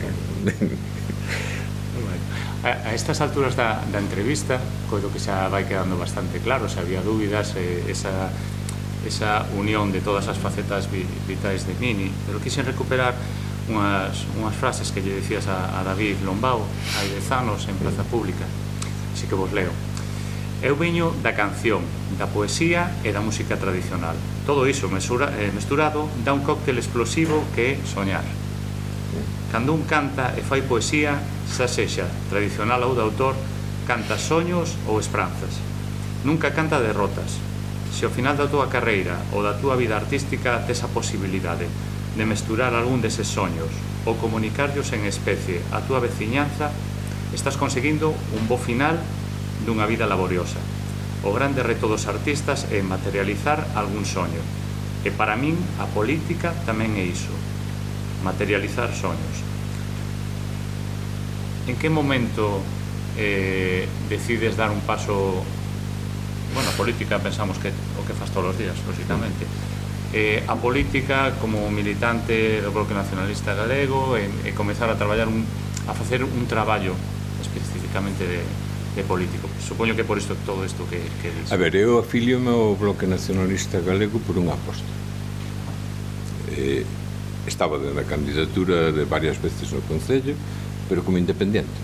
A, a estas alturas da, da entrevista, coido que xa vai quedando bastante claro, se había dúbidas, eh, esa, esa unión de todas as facetas vi, vitais de Mini, pero quixen recuperar unhas, unhas frases que lle decías a, a David Lombao hai dez anos en Plaza Pública, así que vos leo. Eu veño da canción, da poesía e da música tradicional. Todo iso mesura, eh, mesturado dá un cóctel explosivo que é soñar. Cando un canta e fai poesía, xa sexa tradicional ou de autor, canta soños ou esperanzas. Nunca canta derrotas. Se ao final da túa carreira ou da túa vida artística tes a posibilidade de mesturar algún deses soños ou comunicarlos en especie a túa veciñanza, estás conseguindo un bo final dunha vida laboriosa. O grande reto dos artistas é materializar algún soño. E para min a política tamén é iso, materializar soños. En que momento eh, decides dar un paso? Bueno, a política pensamos que o que faz todos os días, lógicamente. Eh, a política como militante do Bloque Nacionalista Galego e, e comezar a traballar un, a facer un traballo especificamente de, de político. Supoño que por isto todo isto que, que
A ver, eu afilio-me ao Bloque Nacionalista Galego por unha aposta. Eh, estaba na candidatura de varias veces no Concello, pero como independente.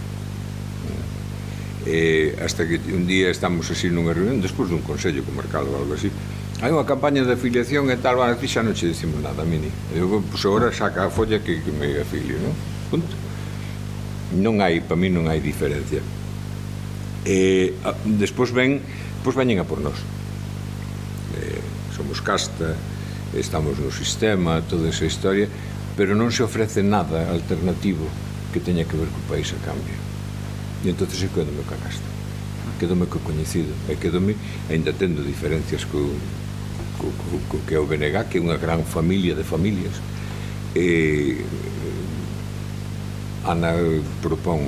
Eh, hasta que un día estamos así nunha reunión, despois dun Consello Comarcal ou algo así, hai unha campaña de afiliación e tal, van a decir, xa non che dicimos nada, Mini. Eu, pois, agora saca a folla que, que me afilio, non? Punto. Non hai, para mí non hai diferencia. E despois ven, pois veñen a por nós. Eh, somos casta, estamos no sistema, toda esa historia, pero non se ofrece nada alternativo que teña que ver co país a cambio. E entonces eu quedo-me ca casta. Quedo-me co coñecido. E quedo-me, ainda tendo diferencias co... Co, co, co que é o B N G, que é unha gran familia de familias. E Ana propón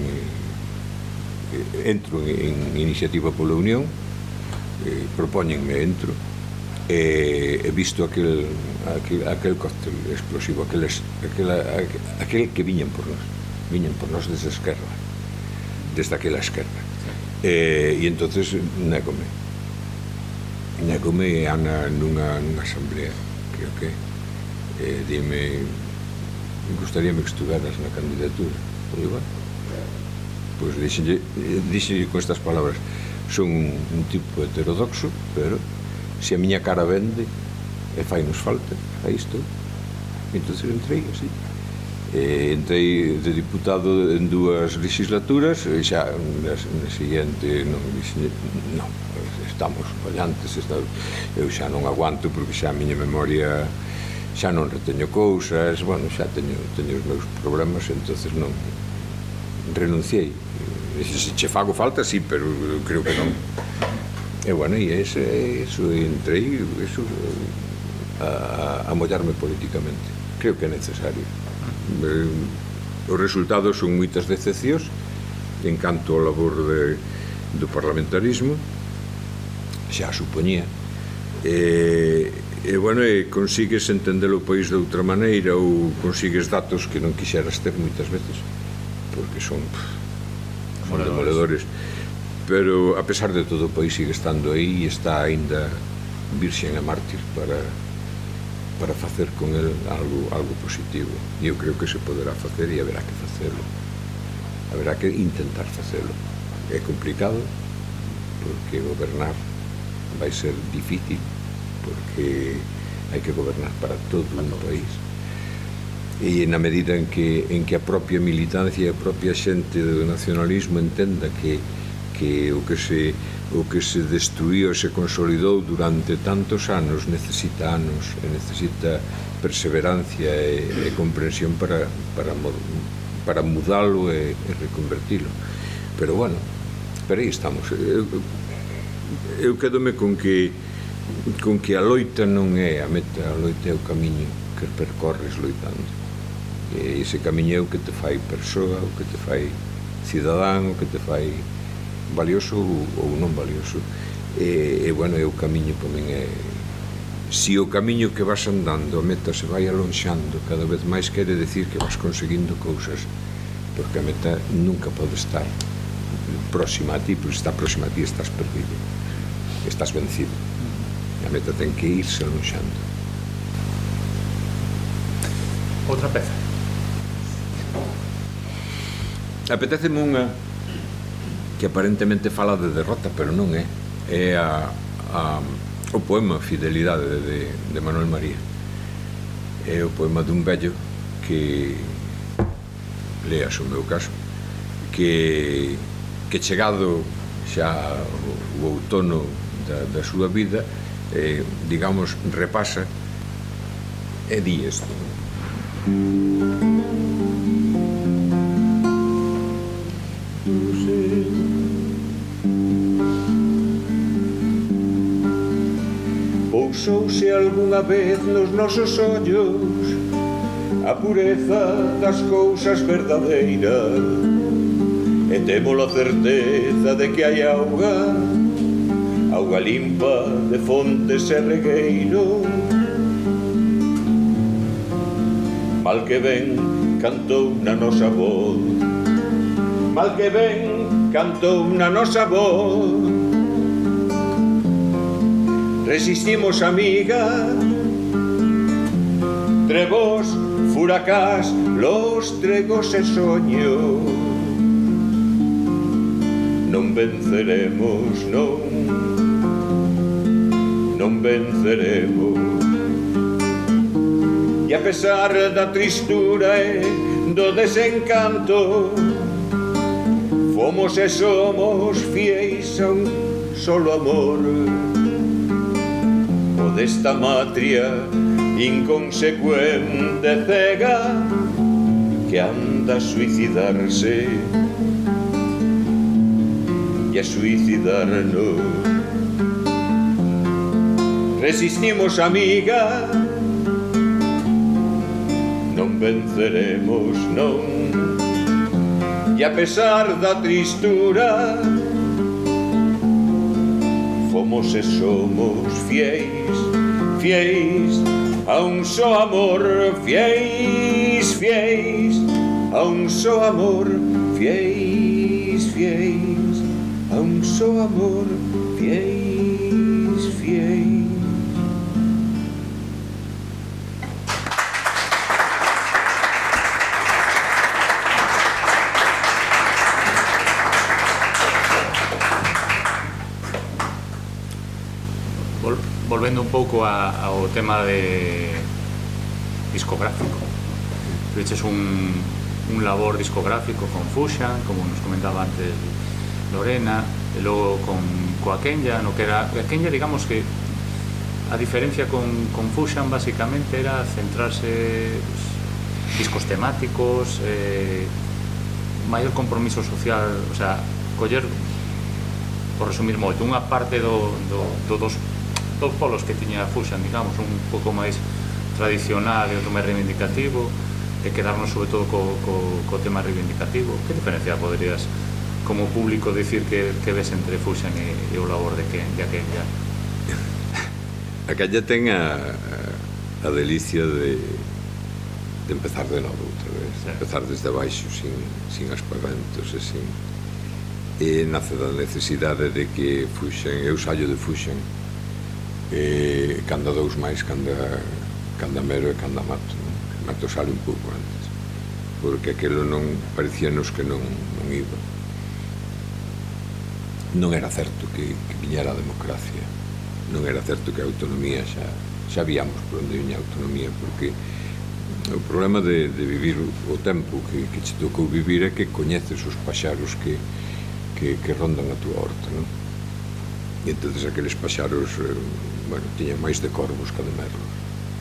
entro en iniciativa pola Unión, e propóñenme entro, e he visto aquel, aquel, aquel cóctel explosivo, aquel, aquel, aquel que viñan por nós, viñan por nós desde a esquerda, desde aquela esquerda. E, e entonces négome. Négome Ana nunha, nunha asamblea, creo que eh, dime, me gustaría que estuveras na candidatura. E igual, pois dixenlle, dixenlle con estas palabras, son un, un tipo heterodoxo, pero se a miña cara vende e fai nos falta, aí estou. Entonces entrei así. E entrei de diputado en dúas legislaturas e xa na, na seguinte non, non, estamos ollantes, está, eu xa non aguanto porque xa a miña memoria xa non reteño cousas, bueno, xa teño, teño os meus problemas, entonces non renunciei. E se che fago falta, sí, pero creo que non. E bueno, e ese, eso, entrei eso, a, a mollarme políticamente. Creo que é necesario. Os resultados son moitas decepcións en canto ao labor de, do parlamentarismo, xa a supoñía, e, e bueno, e consigues entender o país de outra maneira ou consigues datos que non quixeras ter moitas veces porque son, son demoledores, pero a pesar de todo o país sigue estando aí e está aínda virxen e mártir para para facer con el algo, algo positivo, e eu creo que se poderá facer e haberá que facelo, haberá que intentar facelo. É complicado,
porque gobernar vai ser difícil, porque hai que gobernar para todo un país, e na medida en que, en que a propia militancia e a propia xente do nacionalismo entenda que, que o que se o que se destruiu e se consolidou durante tantos anos necesita anos e necesita perseverancia e, e comprensión para, para, para mudalo e, e reconvertilo. Pero bueno, pero aí estamos. Eu, eu quedome con que con que a loita non é a meta, a loita é o camiño que percorres loitando, e ese camiño é o que te fai persoa, o que te fai cidadán, o que te fai valioso ou non valioso. E, e bueno, é o camiño para min é, si o camiño que vas andando a meta se vai alonxando cada vez máis, quere decir que vas conseguindo cousas, porque a meta nunca pode estar próxima a ti, porque se está próxima a ti estás perdido, estás vencido. A meta ten que irse alonxando.
Outra peza.
Apetéceme unha que aparentemente fala de derrota, pero non é. É a, a, o poema Fidelidade de, de Manuel María. É o poema dun vello que, leas o meu caso, que, que chegado xa o, o outono da, da súa vida, eh, digamos, repasa e di isto. Pousouse algunha vez nos nosos ollos a pureza das cousas verdadeiras, e temos a certeza de que hai auga, auga limpa de fontes e regueiro. Mal que ben cantou na nosa voz, mal que ben cantou na nosa voz. Resistimos, amiga, trebos, furacás, los tregos e soños. Non venceremos, non, non venceremos. E a pesar da tristura e do desencanto, fomos e somos fieis a un solo amor, o desta matria inconsecuente cega que anda a suicidarse e a suicidarnos. Resistimos, amiga, non venceremos, non. E a pesar da tristura, fomos e somos fieis, fieis a un só amor, fieis, fieis a un só amor, fieis, fieis a un só amor, fieis, fieis.
Volvendo un pouco a, ao tema de discográfico, fiches un, un labor discográfico con Fuxan, como nos comentaba antes Lorena, e logo con coa Kenya, no que era a Kenya, digamos que a diferencia con, con Fuxan basicamente era centrarse pues, discos temáticos, eh, maior compromiso social, o sea, coller, por resumir moito, unha parte do, do, do dos dos polos que tiña Fuxan, digamos, un pouco máis tradicional e outro máis reivindicativo, e quedarnos sobre todo co, co, co tema reivindicativo. Que diferencia poderías, como público, dicir que, que ves entre Fuxan e, e o labor de, que, de Aquella?
Aquella ten a, a, a delicia de, de empezar de novo outra vez, sí. Empezar desde abaixo, sin, sin aspamentos e sin... E nace da necesidade de que Fuxan, eu sallo de Fuxan, e cando dous máis, cando cando mero e cando mato, non? Mato sale un pouco antes, porque aquilo non parecíanos que non, non iba.
non era certo que, que viñera a democracia, non era certo que a autonomía xa, xa víamos por onde viña a autonomía, porque o problema de, de vivir o tempo que, que che tocou vivir é que coñeces os paxaros que, que, que rondan a túa horta, non? E entonces aqueles paxaros, eh, bueno, tiñan máis de corvos que de merlos.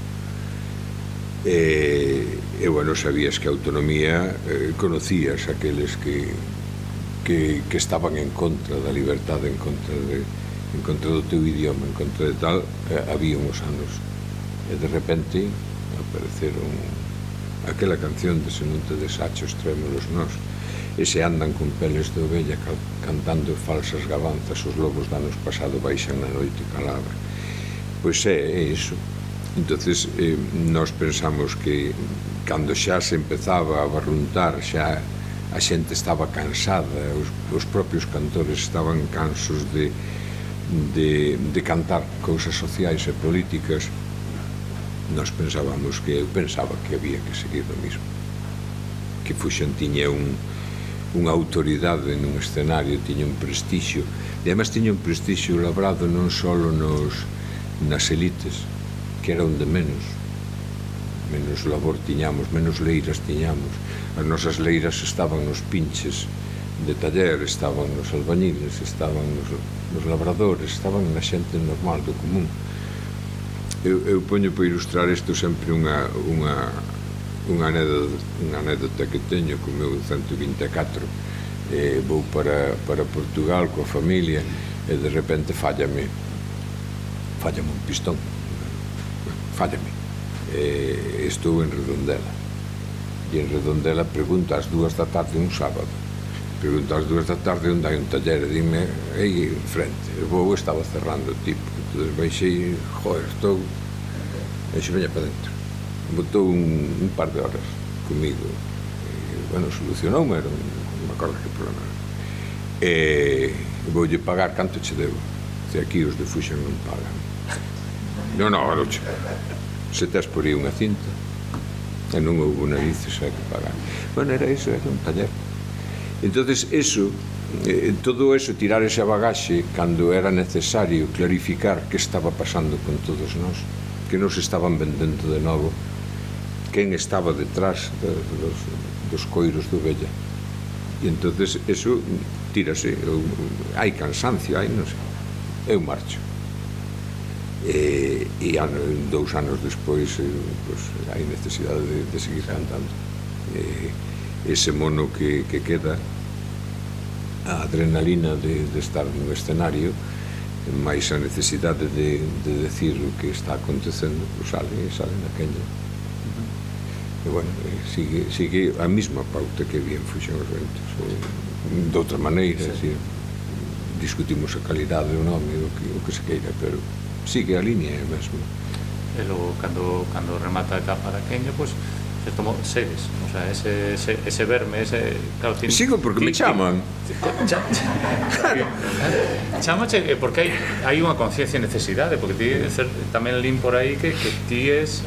E, e bueno, sabías que a autonomía, eh, conocías aqueles que Que, que estaban en contra da liberdade, en contra de, en contra do teu idioma, en contra de tal, eh, había uns anos. E de repente apareceron aquela canción de Se non te desachos, trémolos nós, e se andan con peles de ovella cantando falsas gabanzas, os lobos de anos pasado baixan na noite calabra. Pois é, é iso. Entonces eh, nós pensamos que cando xa se empezaba a barruntar, xa a xente estaba cansada, os, os propios cantores estaban cansos de, de, de cantar cousas sociais e políticas. Nós pensábamos que, eu pensaba que había que seguir o mismo, que Fuxen tiña un, unha autoridade nun escenario, tiña un prestixio, e además tiña un prestixio labrado non só nos, nas elites, que era onde menos, menos labor tiñamos, menos leiras tiñamos. As nosas leiras estaban nos pinches de taller, estaban nos albañiles, estaban nos, nos labradores, estaban na xente normal do común. Eu, eu poño para ilustrar isto sempre unha, unha, unha, anécdota, unha anécdota que teño co meu ciento vinte e catro. Eh, vou para, para Portugal coa familia e de repente fállame fállame un pistón, fállame. Eh, estou en Redondela. E en Redondela pregunta ás dúas da tarde un sábado, pregunta ás dúas da tarde onde hai un taller, e dime, aí en frente, o voo estaba cerrando o tipo, entón baixei, joder, estou, e xe veña para dentro, botou un, un par de horas comigo, e, bueno, solucionoume, era un, non me acordo que problema era, e voulle pagar canto che debo, se aquí os de Fuxen non pagan, non, non, non, se tes por aí unha cinta, e non houve narices a que pagar. Bueno, era iso, era un taller. Entonces, eso, eh, todo eso, tirar esa bagaxe cando era necesario clarificar que estaba pasando con todos nós, que nos estaban vendendo de novo, quen estaba detrás de, dos, dos coiros de ovella. E entonces, eso, tírase, eu, hai cansancio, hai, non sei, eu marcho. E, e ano, dous anos despois eh, pues, hai necesidade de, de seguir cantando. E, ese mono que, que queda, a adrenalina de, de estar nun escenario, máis a necesidade de, de decir o que está acontecendo, pues sale, sale na quenlla. E bueno, sigue, sigue a mesma pauta que había en Fuxen os Ventos. De outra maneira, sí. Sí, discutimos a calidade do nome, o que, o que se queira, pero sigue a línea mesmo.
E logo, cando, cando remata a etapa da quenlla, pois, pues, se tomou seres, o sea, ese, ese, ese verme, ese... Claro, tin,
sigo porque tin, me chaman.
Claro. Chámache porque hai, hai unha conciencia e necesidade, porque ti tamén lín por aí que, que ti es...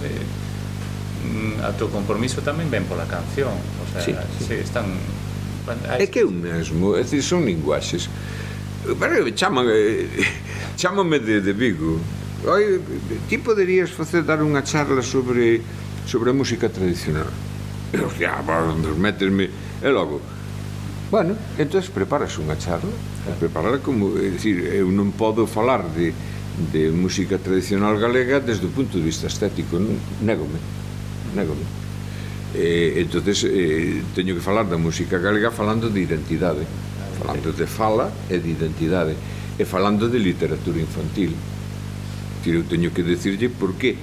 Eh, a tu compromiso tamén ven pola canción, o sea, sí, sí. Sí, están...
É que eu mesmo, é dicir, son linguaxes. Pero chaman, eh, chámame de, de Vigo. Oi, ti poderías facer dar unha charla sobre sobre a música tradicional. Eu, xa, vamos, meterme, e logo, bueno, entonces preparas unha charla, preparala como, é dicir, eu non podo falar de, de música tradicional galega desde o punto de vista estético, non, négome, négome. Eh, entonces, eh, teño que falar da música galega falando de identidade, falando de fala e de identidade, e falando de literatura infantil. Eu teño que decirlle por que,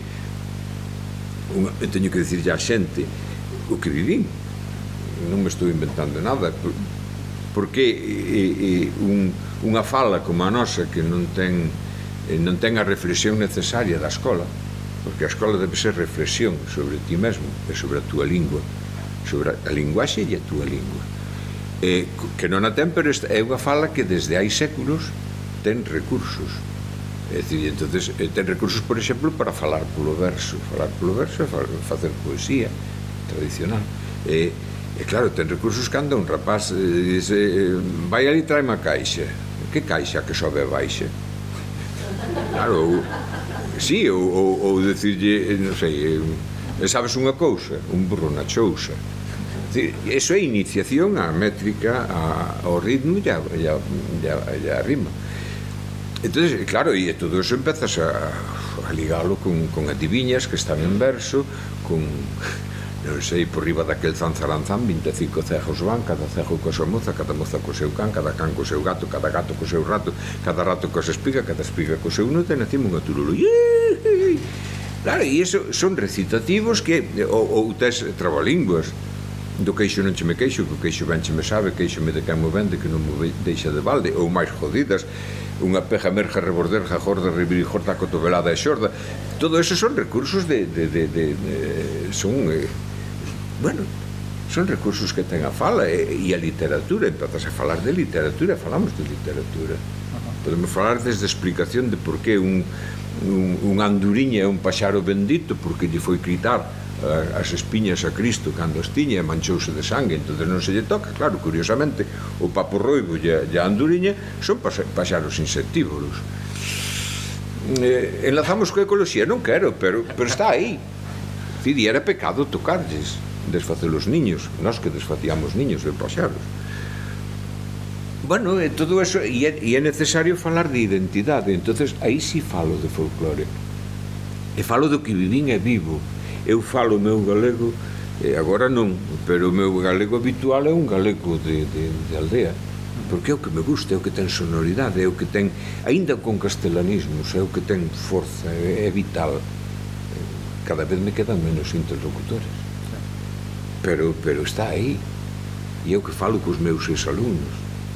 eu teño que decirlle á xente o que vivín, non me estou inventando nada, porque e, e, un, unha fala como a nosa que non ten, non ten a reflexión necesaria da escola, porque a escola debe ser reflexión sobre ti mesmo e sobre a túa lingua, sobre a linguaxe e a túa lingua. Eh, que non a ten, pero é unha fala que desde hai séculos ten recursos. É dicir, entonces, ten recursos, por exemplo, para falar polo verso, falar polo verso é facer poesía tradicional. E, e claro, ten recursos que anda un rapaz, dice, vai ali, trae má caixa,
que caixa que sobe e baixa. Claro, ou, sí, ou, ou, ou decirlle, non sei, sabes unha cousa, un burro na chousa. Eso é iniciación á métrica, ao ritmo e a, e a, e a, e a rima. Entonces, claro, e todo eso empezas a, a ligalo con, con adiviñas que están en verso, con, non sei, por riba daquel zanzaranzán, vinte e cinco cejos van, cada cejo co súa moza, cada moza co seu can, cada can co seu gato, cada gato co seu rato, cada rato co seu espiga, cada espiga co seu nudo, e nacimos unha turulu. Claro, e iso son recitativos que, ou, ou tes trabalinguas, do queixo non che me queixo, que o queixo ben che me sabe, queixo me de quen mo vende, que non mo deixa de balde, ou máis jodidas, unha peja merja, reborderja, jorda, rebirigorda, cotovelada e xorda. Todo eso son recursos de, de, de, de, de son, eh, bueno, son recursos que ten a fala e, e a literatura. Empezas a falar de literatura, falamos de literatura. Podemos falar desde a explicación de por que un, un, un anduriña é un paxaro bendito, porque lle foi gritar as espiñas a Cristo cando as tiña e manchouse de sangue, entonces non se lle toca. Claro, curiosamente, o papo roibo e a anduriña son paxaros insectívoros. Eh, enlazamos coa ecoloxía? Non quero, pero, pero está aí. E era pecado tocarlles, desfacer os niños, nós que desfacíamos niños de paxaros. Bueno, e todo eso, e é, e é necesario falar de identidade, entonces aí sí falo de folclore. E falo do que vivín e vivo. Eu falo o meu galego, e agora non, pero o meu galego habitual é un galego de, de, de aldea, porque é o que me gusta, é o que ten sonoridade, é o que ten, aínda con castelanismos, é o que ten forza, é, é vital. Cada vez me quedan menos interlocutores, pero, pero está aí, e é o que falo cos meus seis alumnos.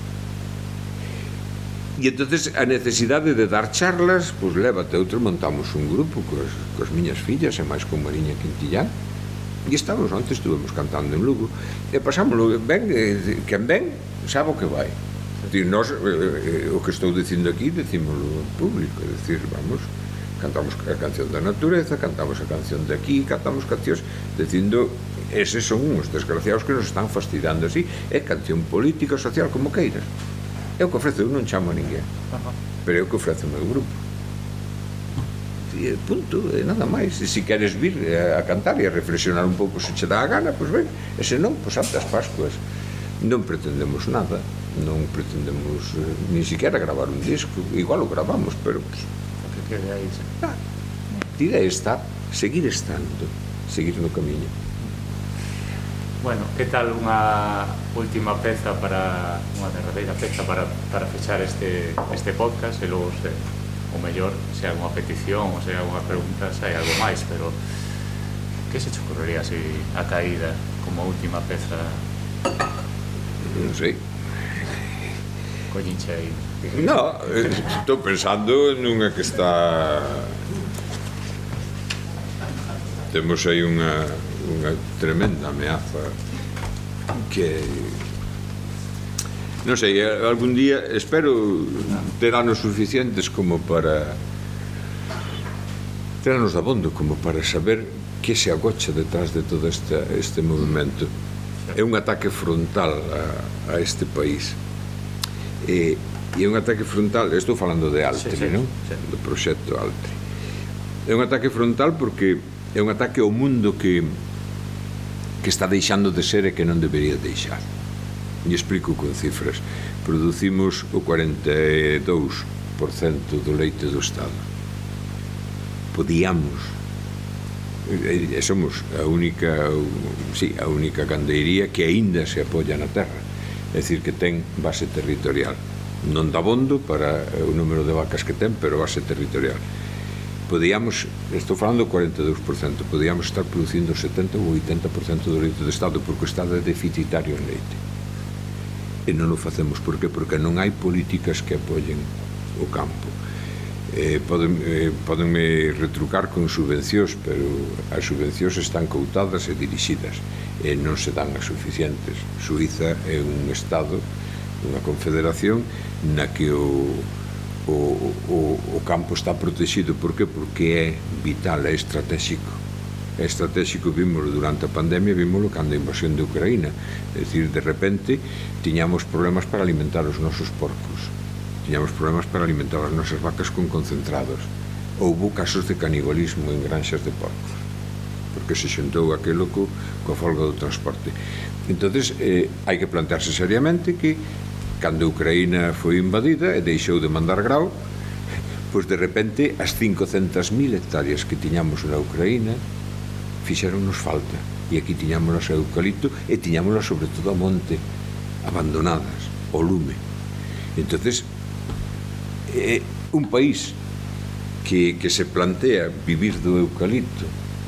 E entonces a necesidade de dar charlas, pois lévate outro, montamos un grupo cos, cos miñas fillas e máis con Mariña Quintillán, e estamos, antes estuvemos cantando en Lugo e pasámoslo ben, eh, quen ven sabe o que vai. Dicir, nós, eh, o que estou dicindo aquí, decímoslo en público, é dicir, vamos, cantamos a canción da natureza, cantamos a canción de aquí, cantamos cancións dicindo, eses son uns desgraciados que nos están fastidiando así, é canción política, social, como queiras. É o que ofrezo, eu non chamo a ninguén, pero é o que ofrece o meu grupo. E punto, é nada máis. E se queres vir a cantar e a reflexionar un pouco se che dá a gana, pois ben, e se non, pois Santas Pascuas. Non pretendemos nada, non pretendemos eh, ni siquiera gravar un disco, igual o gravamos, pero pois,
o que quede aí,
ah, a idea está seguir estando, seguir no camiño.
Bueno, que tal unha última peza para unha derradeira peza para, para fechar este, este podcast e logo se, o mellor se hai unha petición ou se hai unha pregunta se hai algo máis, pero que se te ocorrería así a caída como última peza?
Non sei.
Collinche aí.
No, estou pensando nunha que está... Temos aí unha unha tremenda ameaza que non sei, algún día espero ter anos suficientes como para ter anos de abondo como para saber que se agocha detrás de todo este, este movimento. É un ataque frontal a, a este país e, e é un ataque frontal, estou falando de Altri, sí, sí, non? Sí. Do proxecto Altri. É un ataque frontal porque é un ataque ao mundo que que está deixando de ser e que non debería deixar. E explico con cifras. Producimos o cuarenta e dous por cento do leite do Estado. Podíamos, e somos a única, sí, a única gandeiría que aínda se apoia na terra, é dicir, que ten base territorial. Non dá bondo para o número de vacas que ten, pero base territorial. Podíamos, estou falando do cuarenta e dous por cento, podíamos estar producindo setenta ou oitenta por cento do leite do Estado, porque o Estado é deficitario en leite. E non o facemos, por qué? Porque non hai políticas que apoyen o campo. Eh, poden, eh, podenme retrucar con subvencións, pero as subvencións están coutadas e dirixidas, e non se dan as suficientes. Suiza é un Estado, unha confederación, na que o O, o, o campo está protegido. Por qué? Porque é vital, é estratégico. É estratégico, vímoslo durante a pandemia, vímoslo cando a invasión de Ucraína. É dicir, de repente, tiñamos problemas para alimentar os nosos porcos. tiñamos problemas para alimentar as nosas vacas con concentrados. Houbo casos de canibalismo en granxas de porcos, porque se xuntou aquilo co, coa folga do transporte. Entonces, eh, hai que plantearse seriamente que cando Ucraína foi invadida e deixou de mandar grau, pois de repente as cincocentas mil hectáreas que tiñamos na Ucraína fixeronnos falta, e aquí tiñámonos a eucalipto e tiñámonos sobre todo a monte, abandonadas, o lume. Entonces, é un país que, que se plantea vivir do eucalipto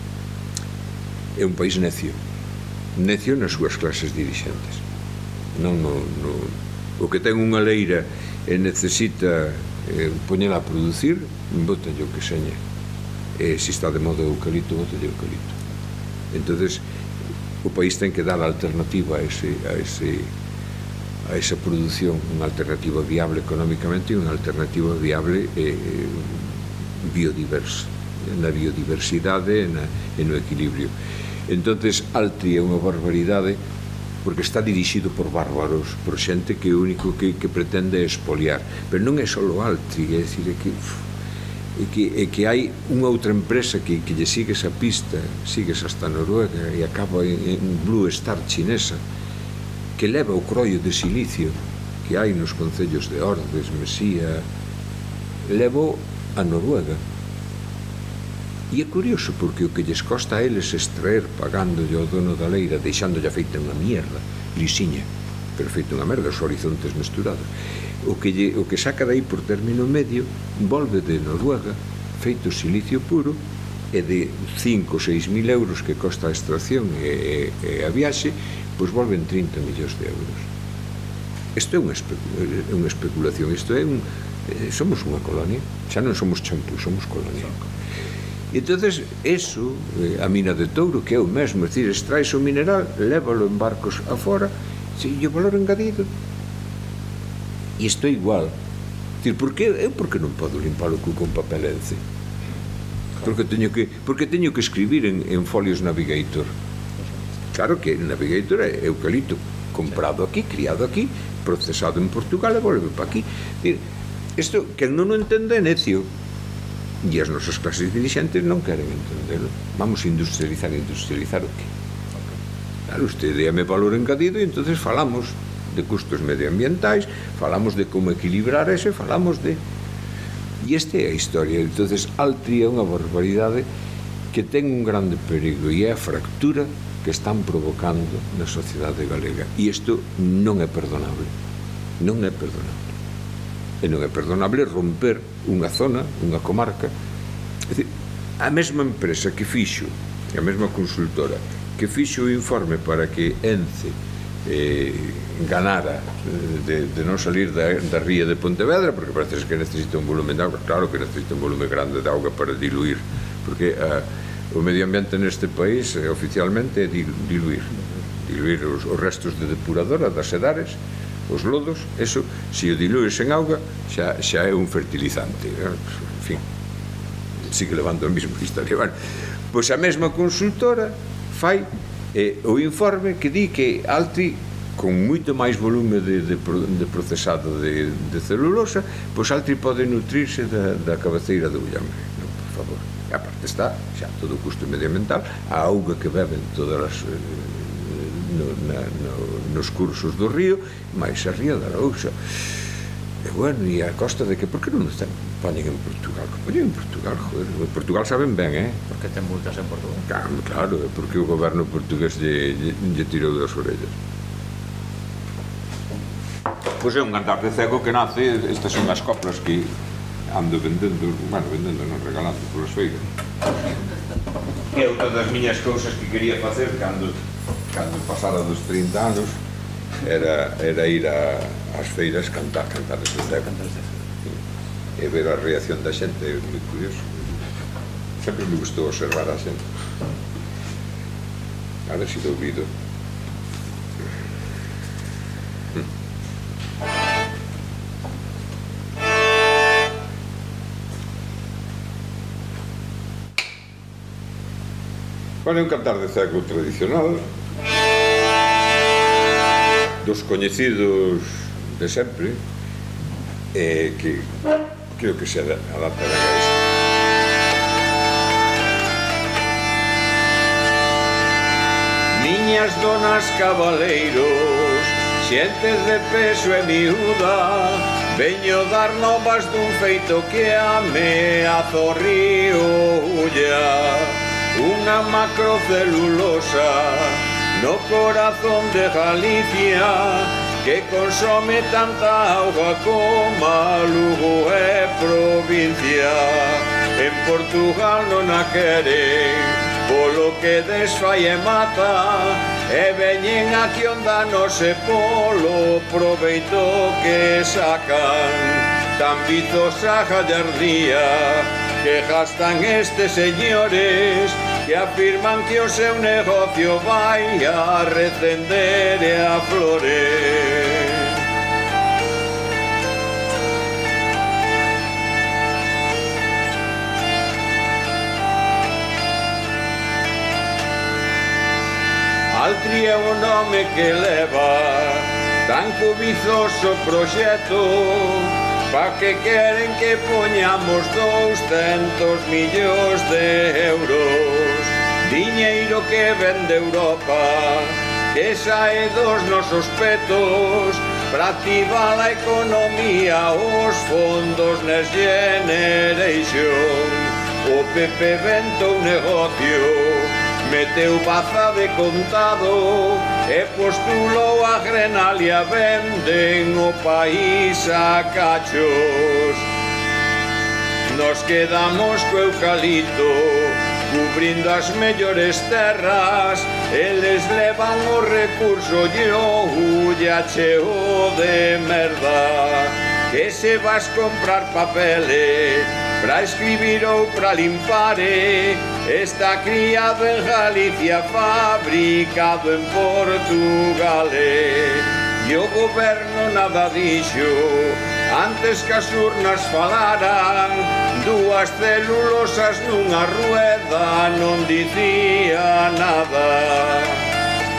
é un país necio, necio nas súas clases dirixentes. Non, no, no, o que ten unha leira e necesita eh, poñela a producir, bótalle o que seña. E se está de moda o eucalipto, bótalle o eucalipto. Entonces, o país ten que dar alternativa a ese, a ese a esa produción, unha alternativa viable económicamente e unha alternativa viable eh, biodiversa, na biodiversidade e, na, e no equilibrio. Entonces, Altri é unha barbaridade porque está dirixido por bárbaros, por xente que o único que, que pretende é expoliar. Pero non é só Altri, é dicir, é que, uf, é que, é que hai unha outra empresa que, que lle sigue esa pista, sigues hasta Noruega e acaba en, en Blue Star chinesa, que leva o croio de silicio que hai nos concellos de Ordes, Mesía, levou a Noruega. E é curioso porque o que lles costa a eles extraer pagándolle ao dono da leira, deixándolle feita unha mierda, lisiña, pero feita unha merda, os horizontes mesturados. O que, lle, o que saca dai por término medio volve de Noruega feito silicio puro e de cinco ou seis mil euros que costa a extracción e, e, e a viaxe, pois volven trinta millóns de euros. Isto é unha, especula, é unha especulación, isto é un... Eh, somos unha colonia, xa non somos champú, somos colonia. E entonces, eso, eh, a mina de Touro, que é o mesmo, é dicir, extraes o mineral, lévalo en barcos afora, e o valor engadido. E isto é igual. Dicir, por que, eu por que non podo limpar o cu con papel ence? Porque teño que, porque teño que escribir en, en folios Navigator. Claro que Navigator é eucalipto comprado aquí, criado aquí, procesado en Portugal e volve para aquí. Isto, que non o entende é necio. E as nosas clases dirigentes non queren entendelo. Vamos a industrializar, industrializar o que? Claro, usted déame valor engadido e entonces falamos de custos medioambientais, falamos de como equilibrar eso, falamos de... E esta é a historia. Entonces, Altri é unha barbaridade que ten un grande perigo e é a fractura que están provocando na sociedade galega. E isto non é perdonable. Non é perdonable. E non é perdonable romper unha zona, unha comarca. É dicir, a mesma empresa que fixo, a mesma consultora, que fixo o informe para que Ence eh, ganara de, de non salir da, da ría de Pontevedra, porque parece que necesita un volumen de auga, claro que necesita un volumen grande de auga para diluir, porque a o medio ambiente neste país eh, oficialmente é diluir diluir os, os restos de depuradora das sedares, os lodos, eso, se o diluís en auga xa, xa é un fertilizante, eh? En fin, sigue levando a mesma historia. Bueno, pois a mesma consultora fai eh, o informe que di que Altri, con moito máis volume de, de, de procesado de, de celulosa, pois Altri pode nutrirse da, da cabeceira do Ullambre. Non, por favor. E a parte está, xa, todo o custo medioambiental, a auga que beben todas as, eh, no, na, no, nos cursos do río, máis a ría da Arousa. E bueno, e a costa de que, por que non están, poñen en Portugal? Que poñen en Portugal, joder, en Portugal saben ben, eh?
Porque ten multas en Portugal.
Claro, claro, porque o goberno portugués lle, lle, lle tirou das orellas. Pois é un cantar de cego que nace, estas son as coplas que ando vendendo, bueno, vendendo, non regalando polas feiras. É outra das miñas cousas que quería facer cando, cando pasara dos trinta anos, era, era ir a, ás feiras cantar, cantar de cego. E ver a reacción da xente, é moi curioso. Sempre me gustou observar a xente. A ver se do ouvido. Bueno, é un cantar de cego tradicional dos coñecidos de sempre, eh, que creo que se adapta ben a isto. Niñas, donas, cabaleiros, xentes de peso e miúda, veño dar novas dun feito que ameaza o río Ulla. Unha macrocelulosa no corazón de Galicia que consome tanta auga como Lugo é provincia. En Portugal non a queren, polo que desfai e mata, e veñen aquí ondanos e polo proveito que sacan. Tan vizosa gallardía que gastan estes señores, que afirman que o seu negocio vai a recender e a florer. Altri é o nome que leva tan cobizoso proxecto, pa que queren que poñamos douscentos millóns de euros. Diñeiro que ven de Europa, que sae dos nosos petos, para activar a economía, os fondos Next Generation. O P P venta un negocio, meteu baza de contado e postulou a Grenalia, venden o país a cachos. Nos quedamos co eucalipto, cubrindo as mellores terras, eles levan o recurso e o Ulla cheo de merda. Que se vas comprar papeles pra escribir ou pra limpar, está criado en Galicia, fabricado en Portugal. E o goberno nada dixo, antes que as urnas falaran, dúas celulosas nunha rueda non dicía nada.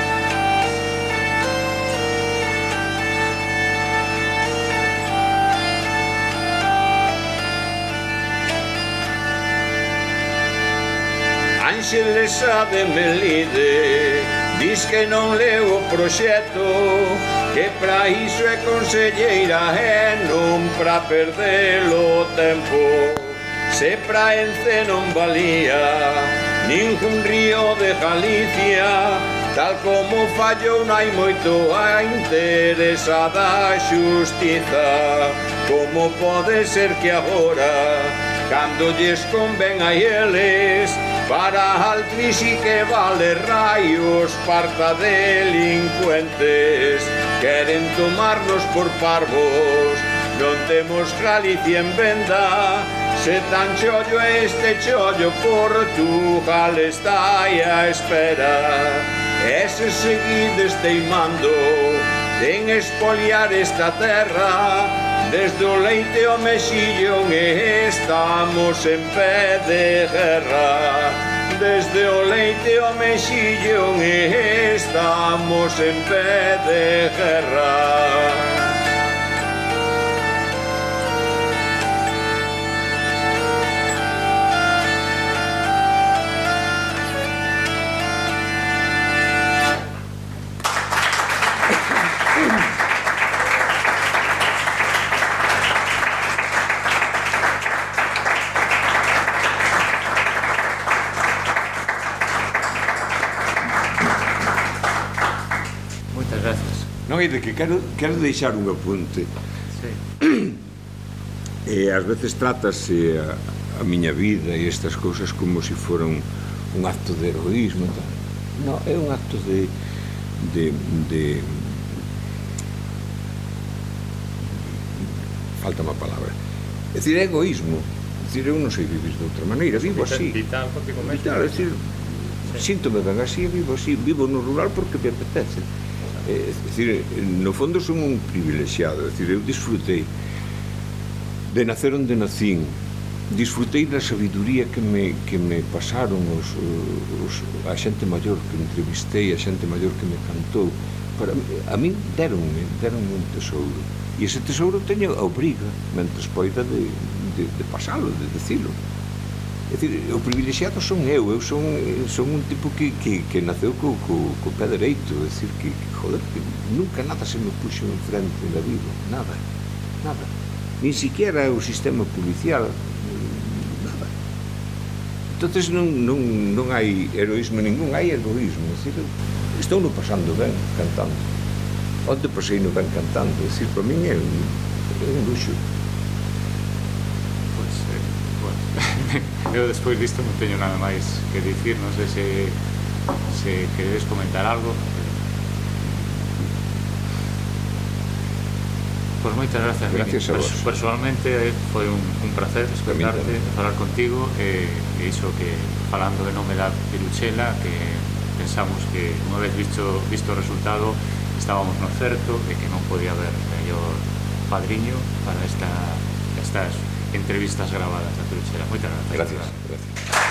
Ángeles de Melide diz que non leu o proxecto, que pra iso é conselleira e non pra perdelo tempo. Se pra Ence non valía ningún río de Galicia, tal como fallou non hai moito a interesada xustiza. Como pode ser que agora, cando lles conven a eles, para altri si que vale raios, parta delincuentes, queren tomarnos por parvos. Non temos Galicia en venda, se tan chollo este chollo, Portugal está aí a espera. E se seguides teimando en espoliar esta terra, desde o leite ao mexillón estamos en pé de guerra. Desde o leite ao mexillón estamos en pé de guerra. Non, é de que quero, quero deixar un apunte.
Sí.
E ás veces trátase a, a miña vida e estas cousas como se si foran un acto de heroísmo. Non, é un acto de, de, de falta má palabra. É dicir, é egoísmo. É dicir, eu non sei vivir de outra maneira, vivo así.
Vital, contigo mesmo.
Vital, é dicir, síntome ben así, vivo así, vivo no rural porque me apetece. É dicir, no fondo son un privilexiado, é dicir, eu disfrutei de nacer onde nacín, disfrutei da sabiduría que me, que me pasaron os, os, a xente maior que entrevistei, a xente maior que me cantou. Para, a min deronme, deronme un tesouro. E ese tesouro teño a obriga, mentre poida de, de, de pasalo, de decilo. É dicir, o privilexiado son eu, eu son, son un tipo que, que, que naceu co, co, co pé dereito, é dicir, que, que, joder, que nunca nada se me puxo en frente na vida, nada, nada. Ni siquiera o sistema policial, nada. Entonces non, non, non hai heroísmo ningún, hai egoísmo, é dicir, estou no pasando ben cantando. Onde pasei no ben cantando, é dicir, para min é un, é un luxo.
Pois, eh, bueno, eu despois disto non teño nada máis que dicir, non sei se, se queredes comentar algo. Pois moitas gracias,
Gracias a vos.
Personalmente foi un, un placer escoitarte, falar contigo, e, e iso que, falando de nome da Piruchela, que pensamos que unha vez visto, visto o resultado estábamos no certo e que non podía haber mellor padriño para esta, estas entrevistas grabadas da Piruchela. Moitas gracias.
Gracias, gracias.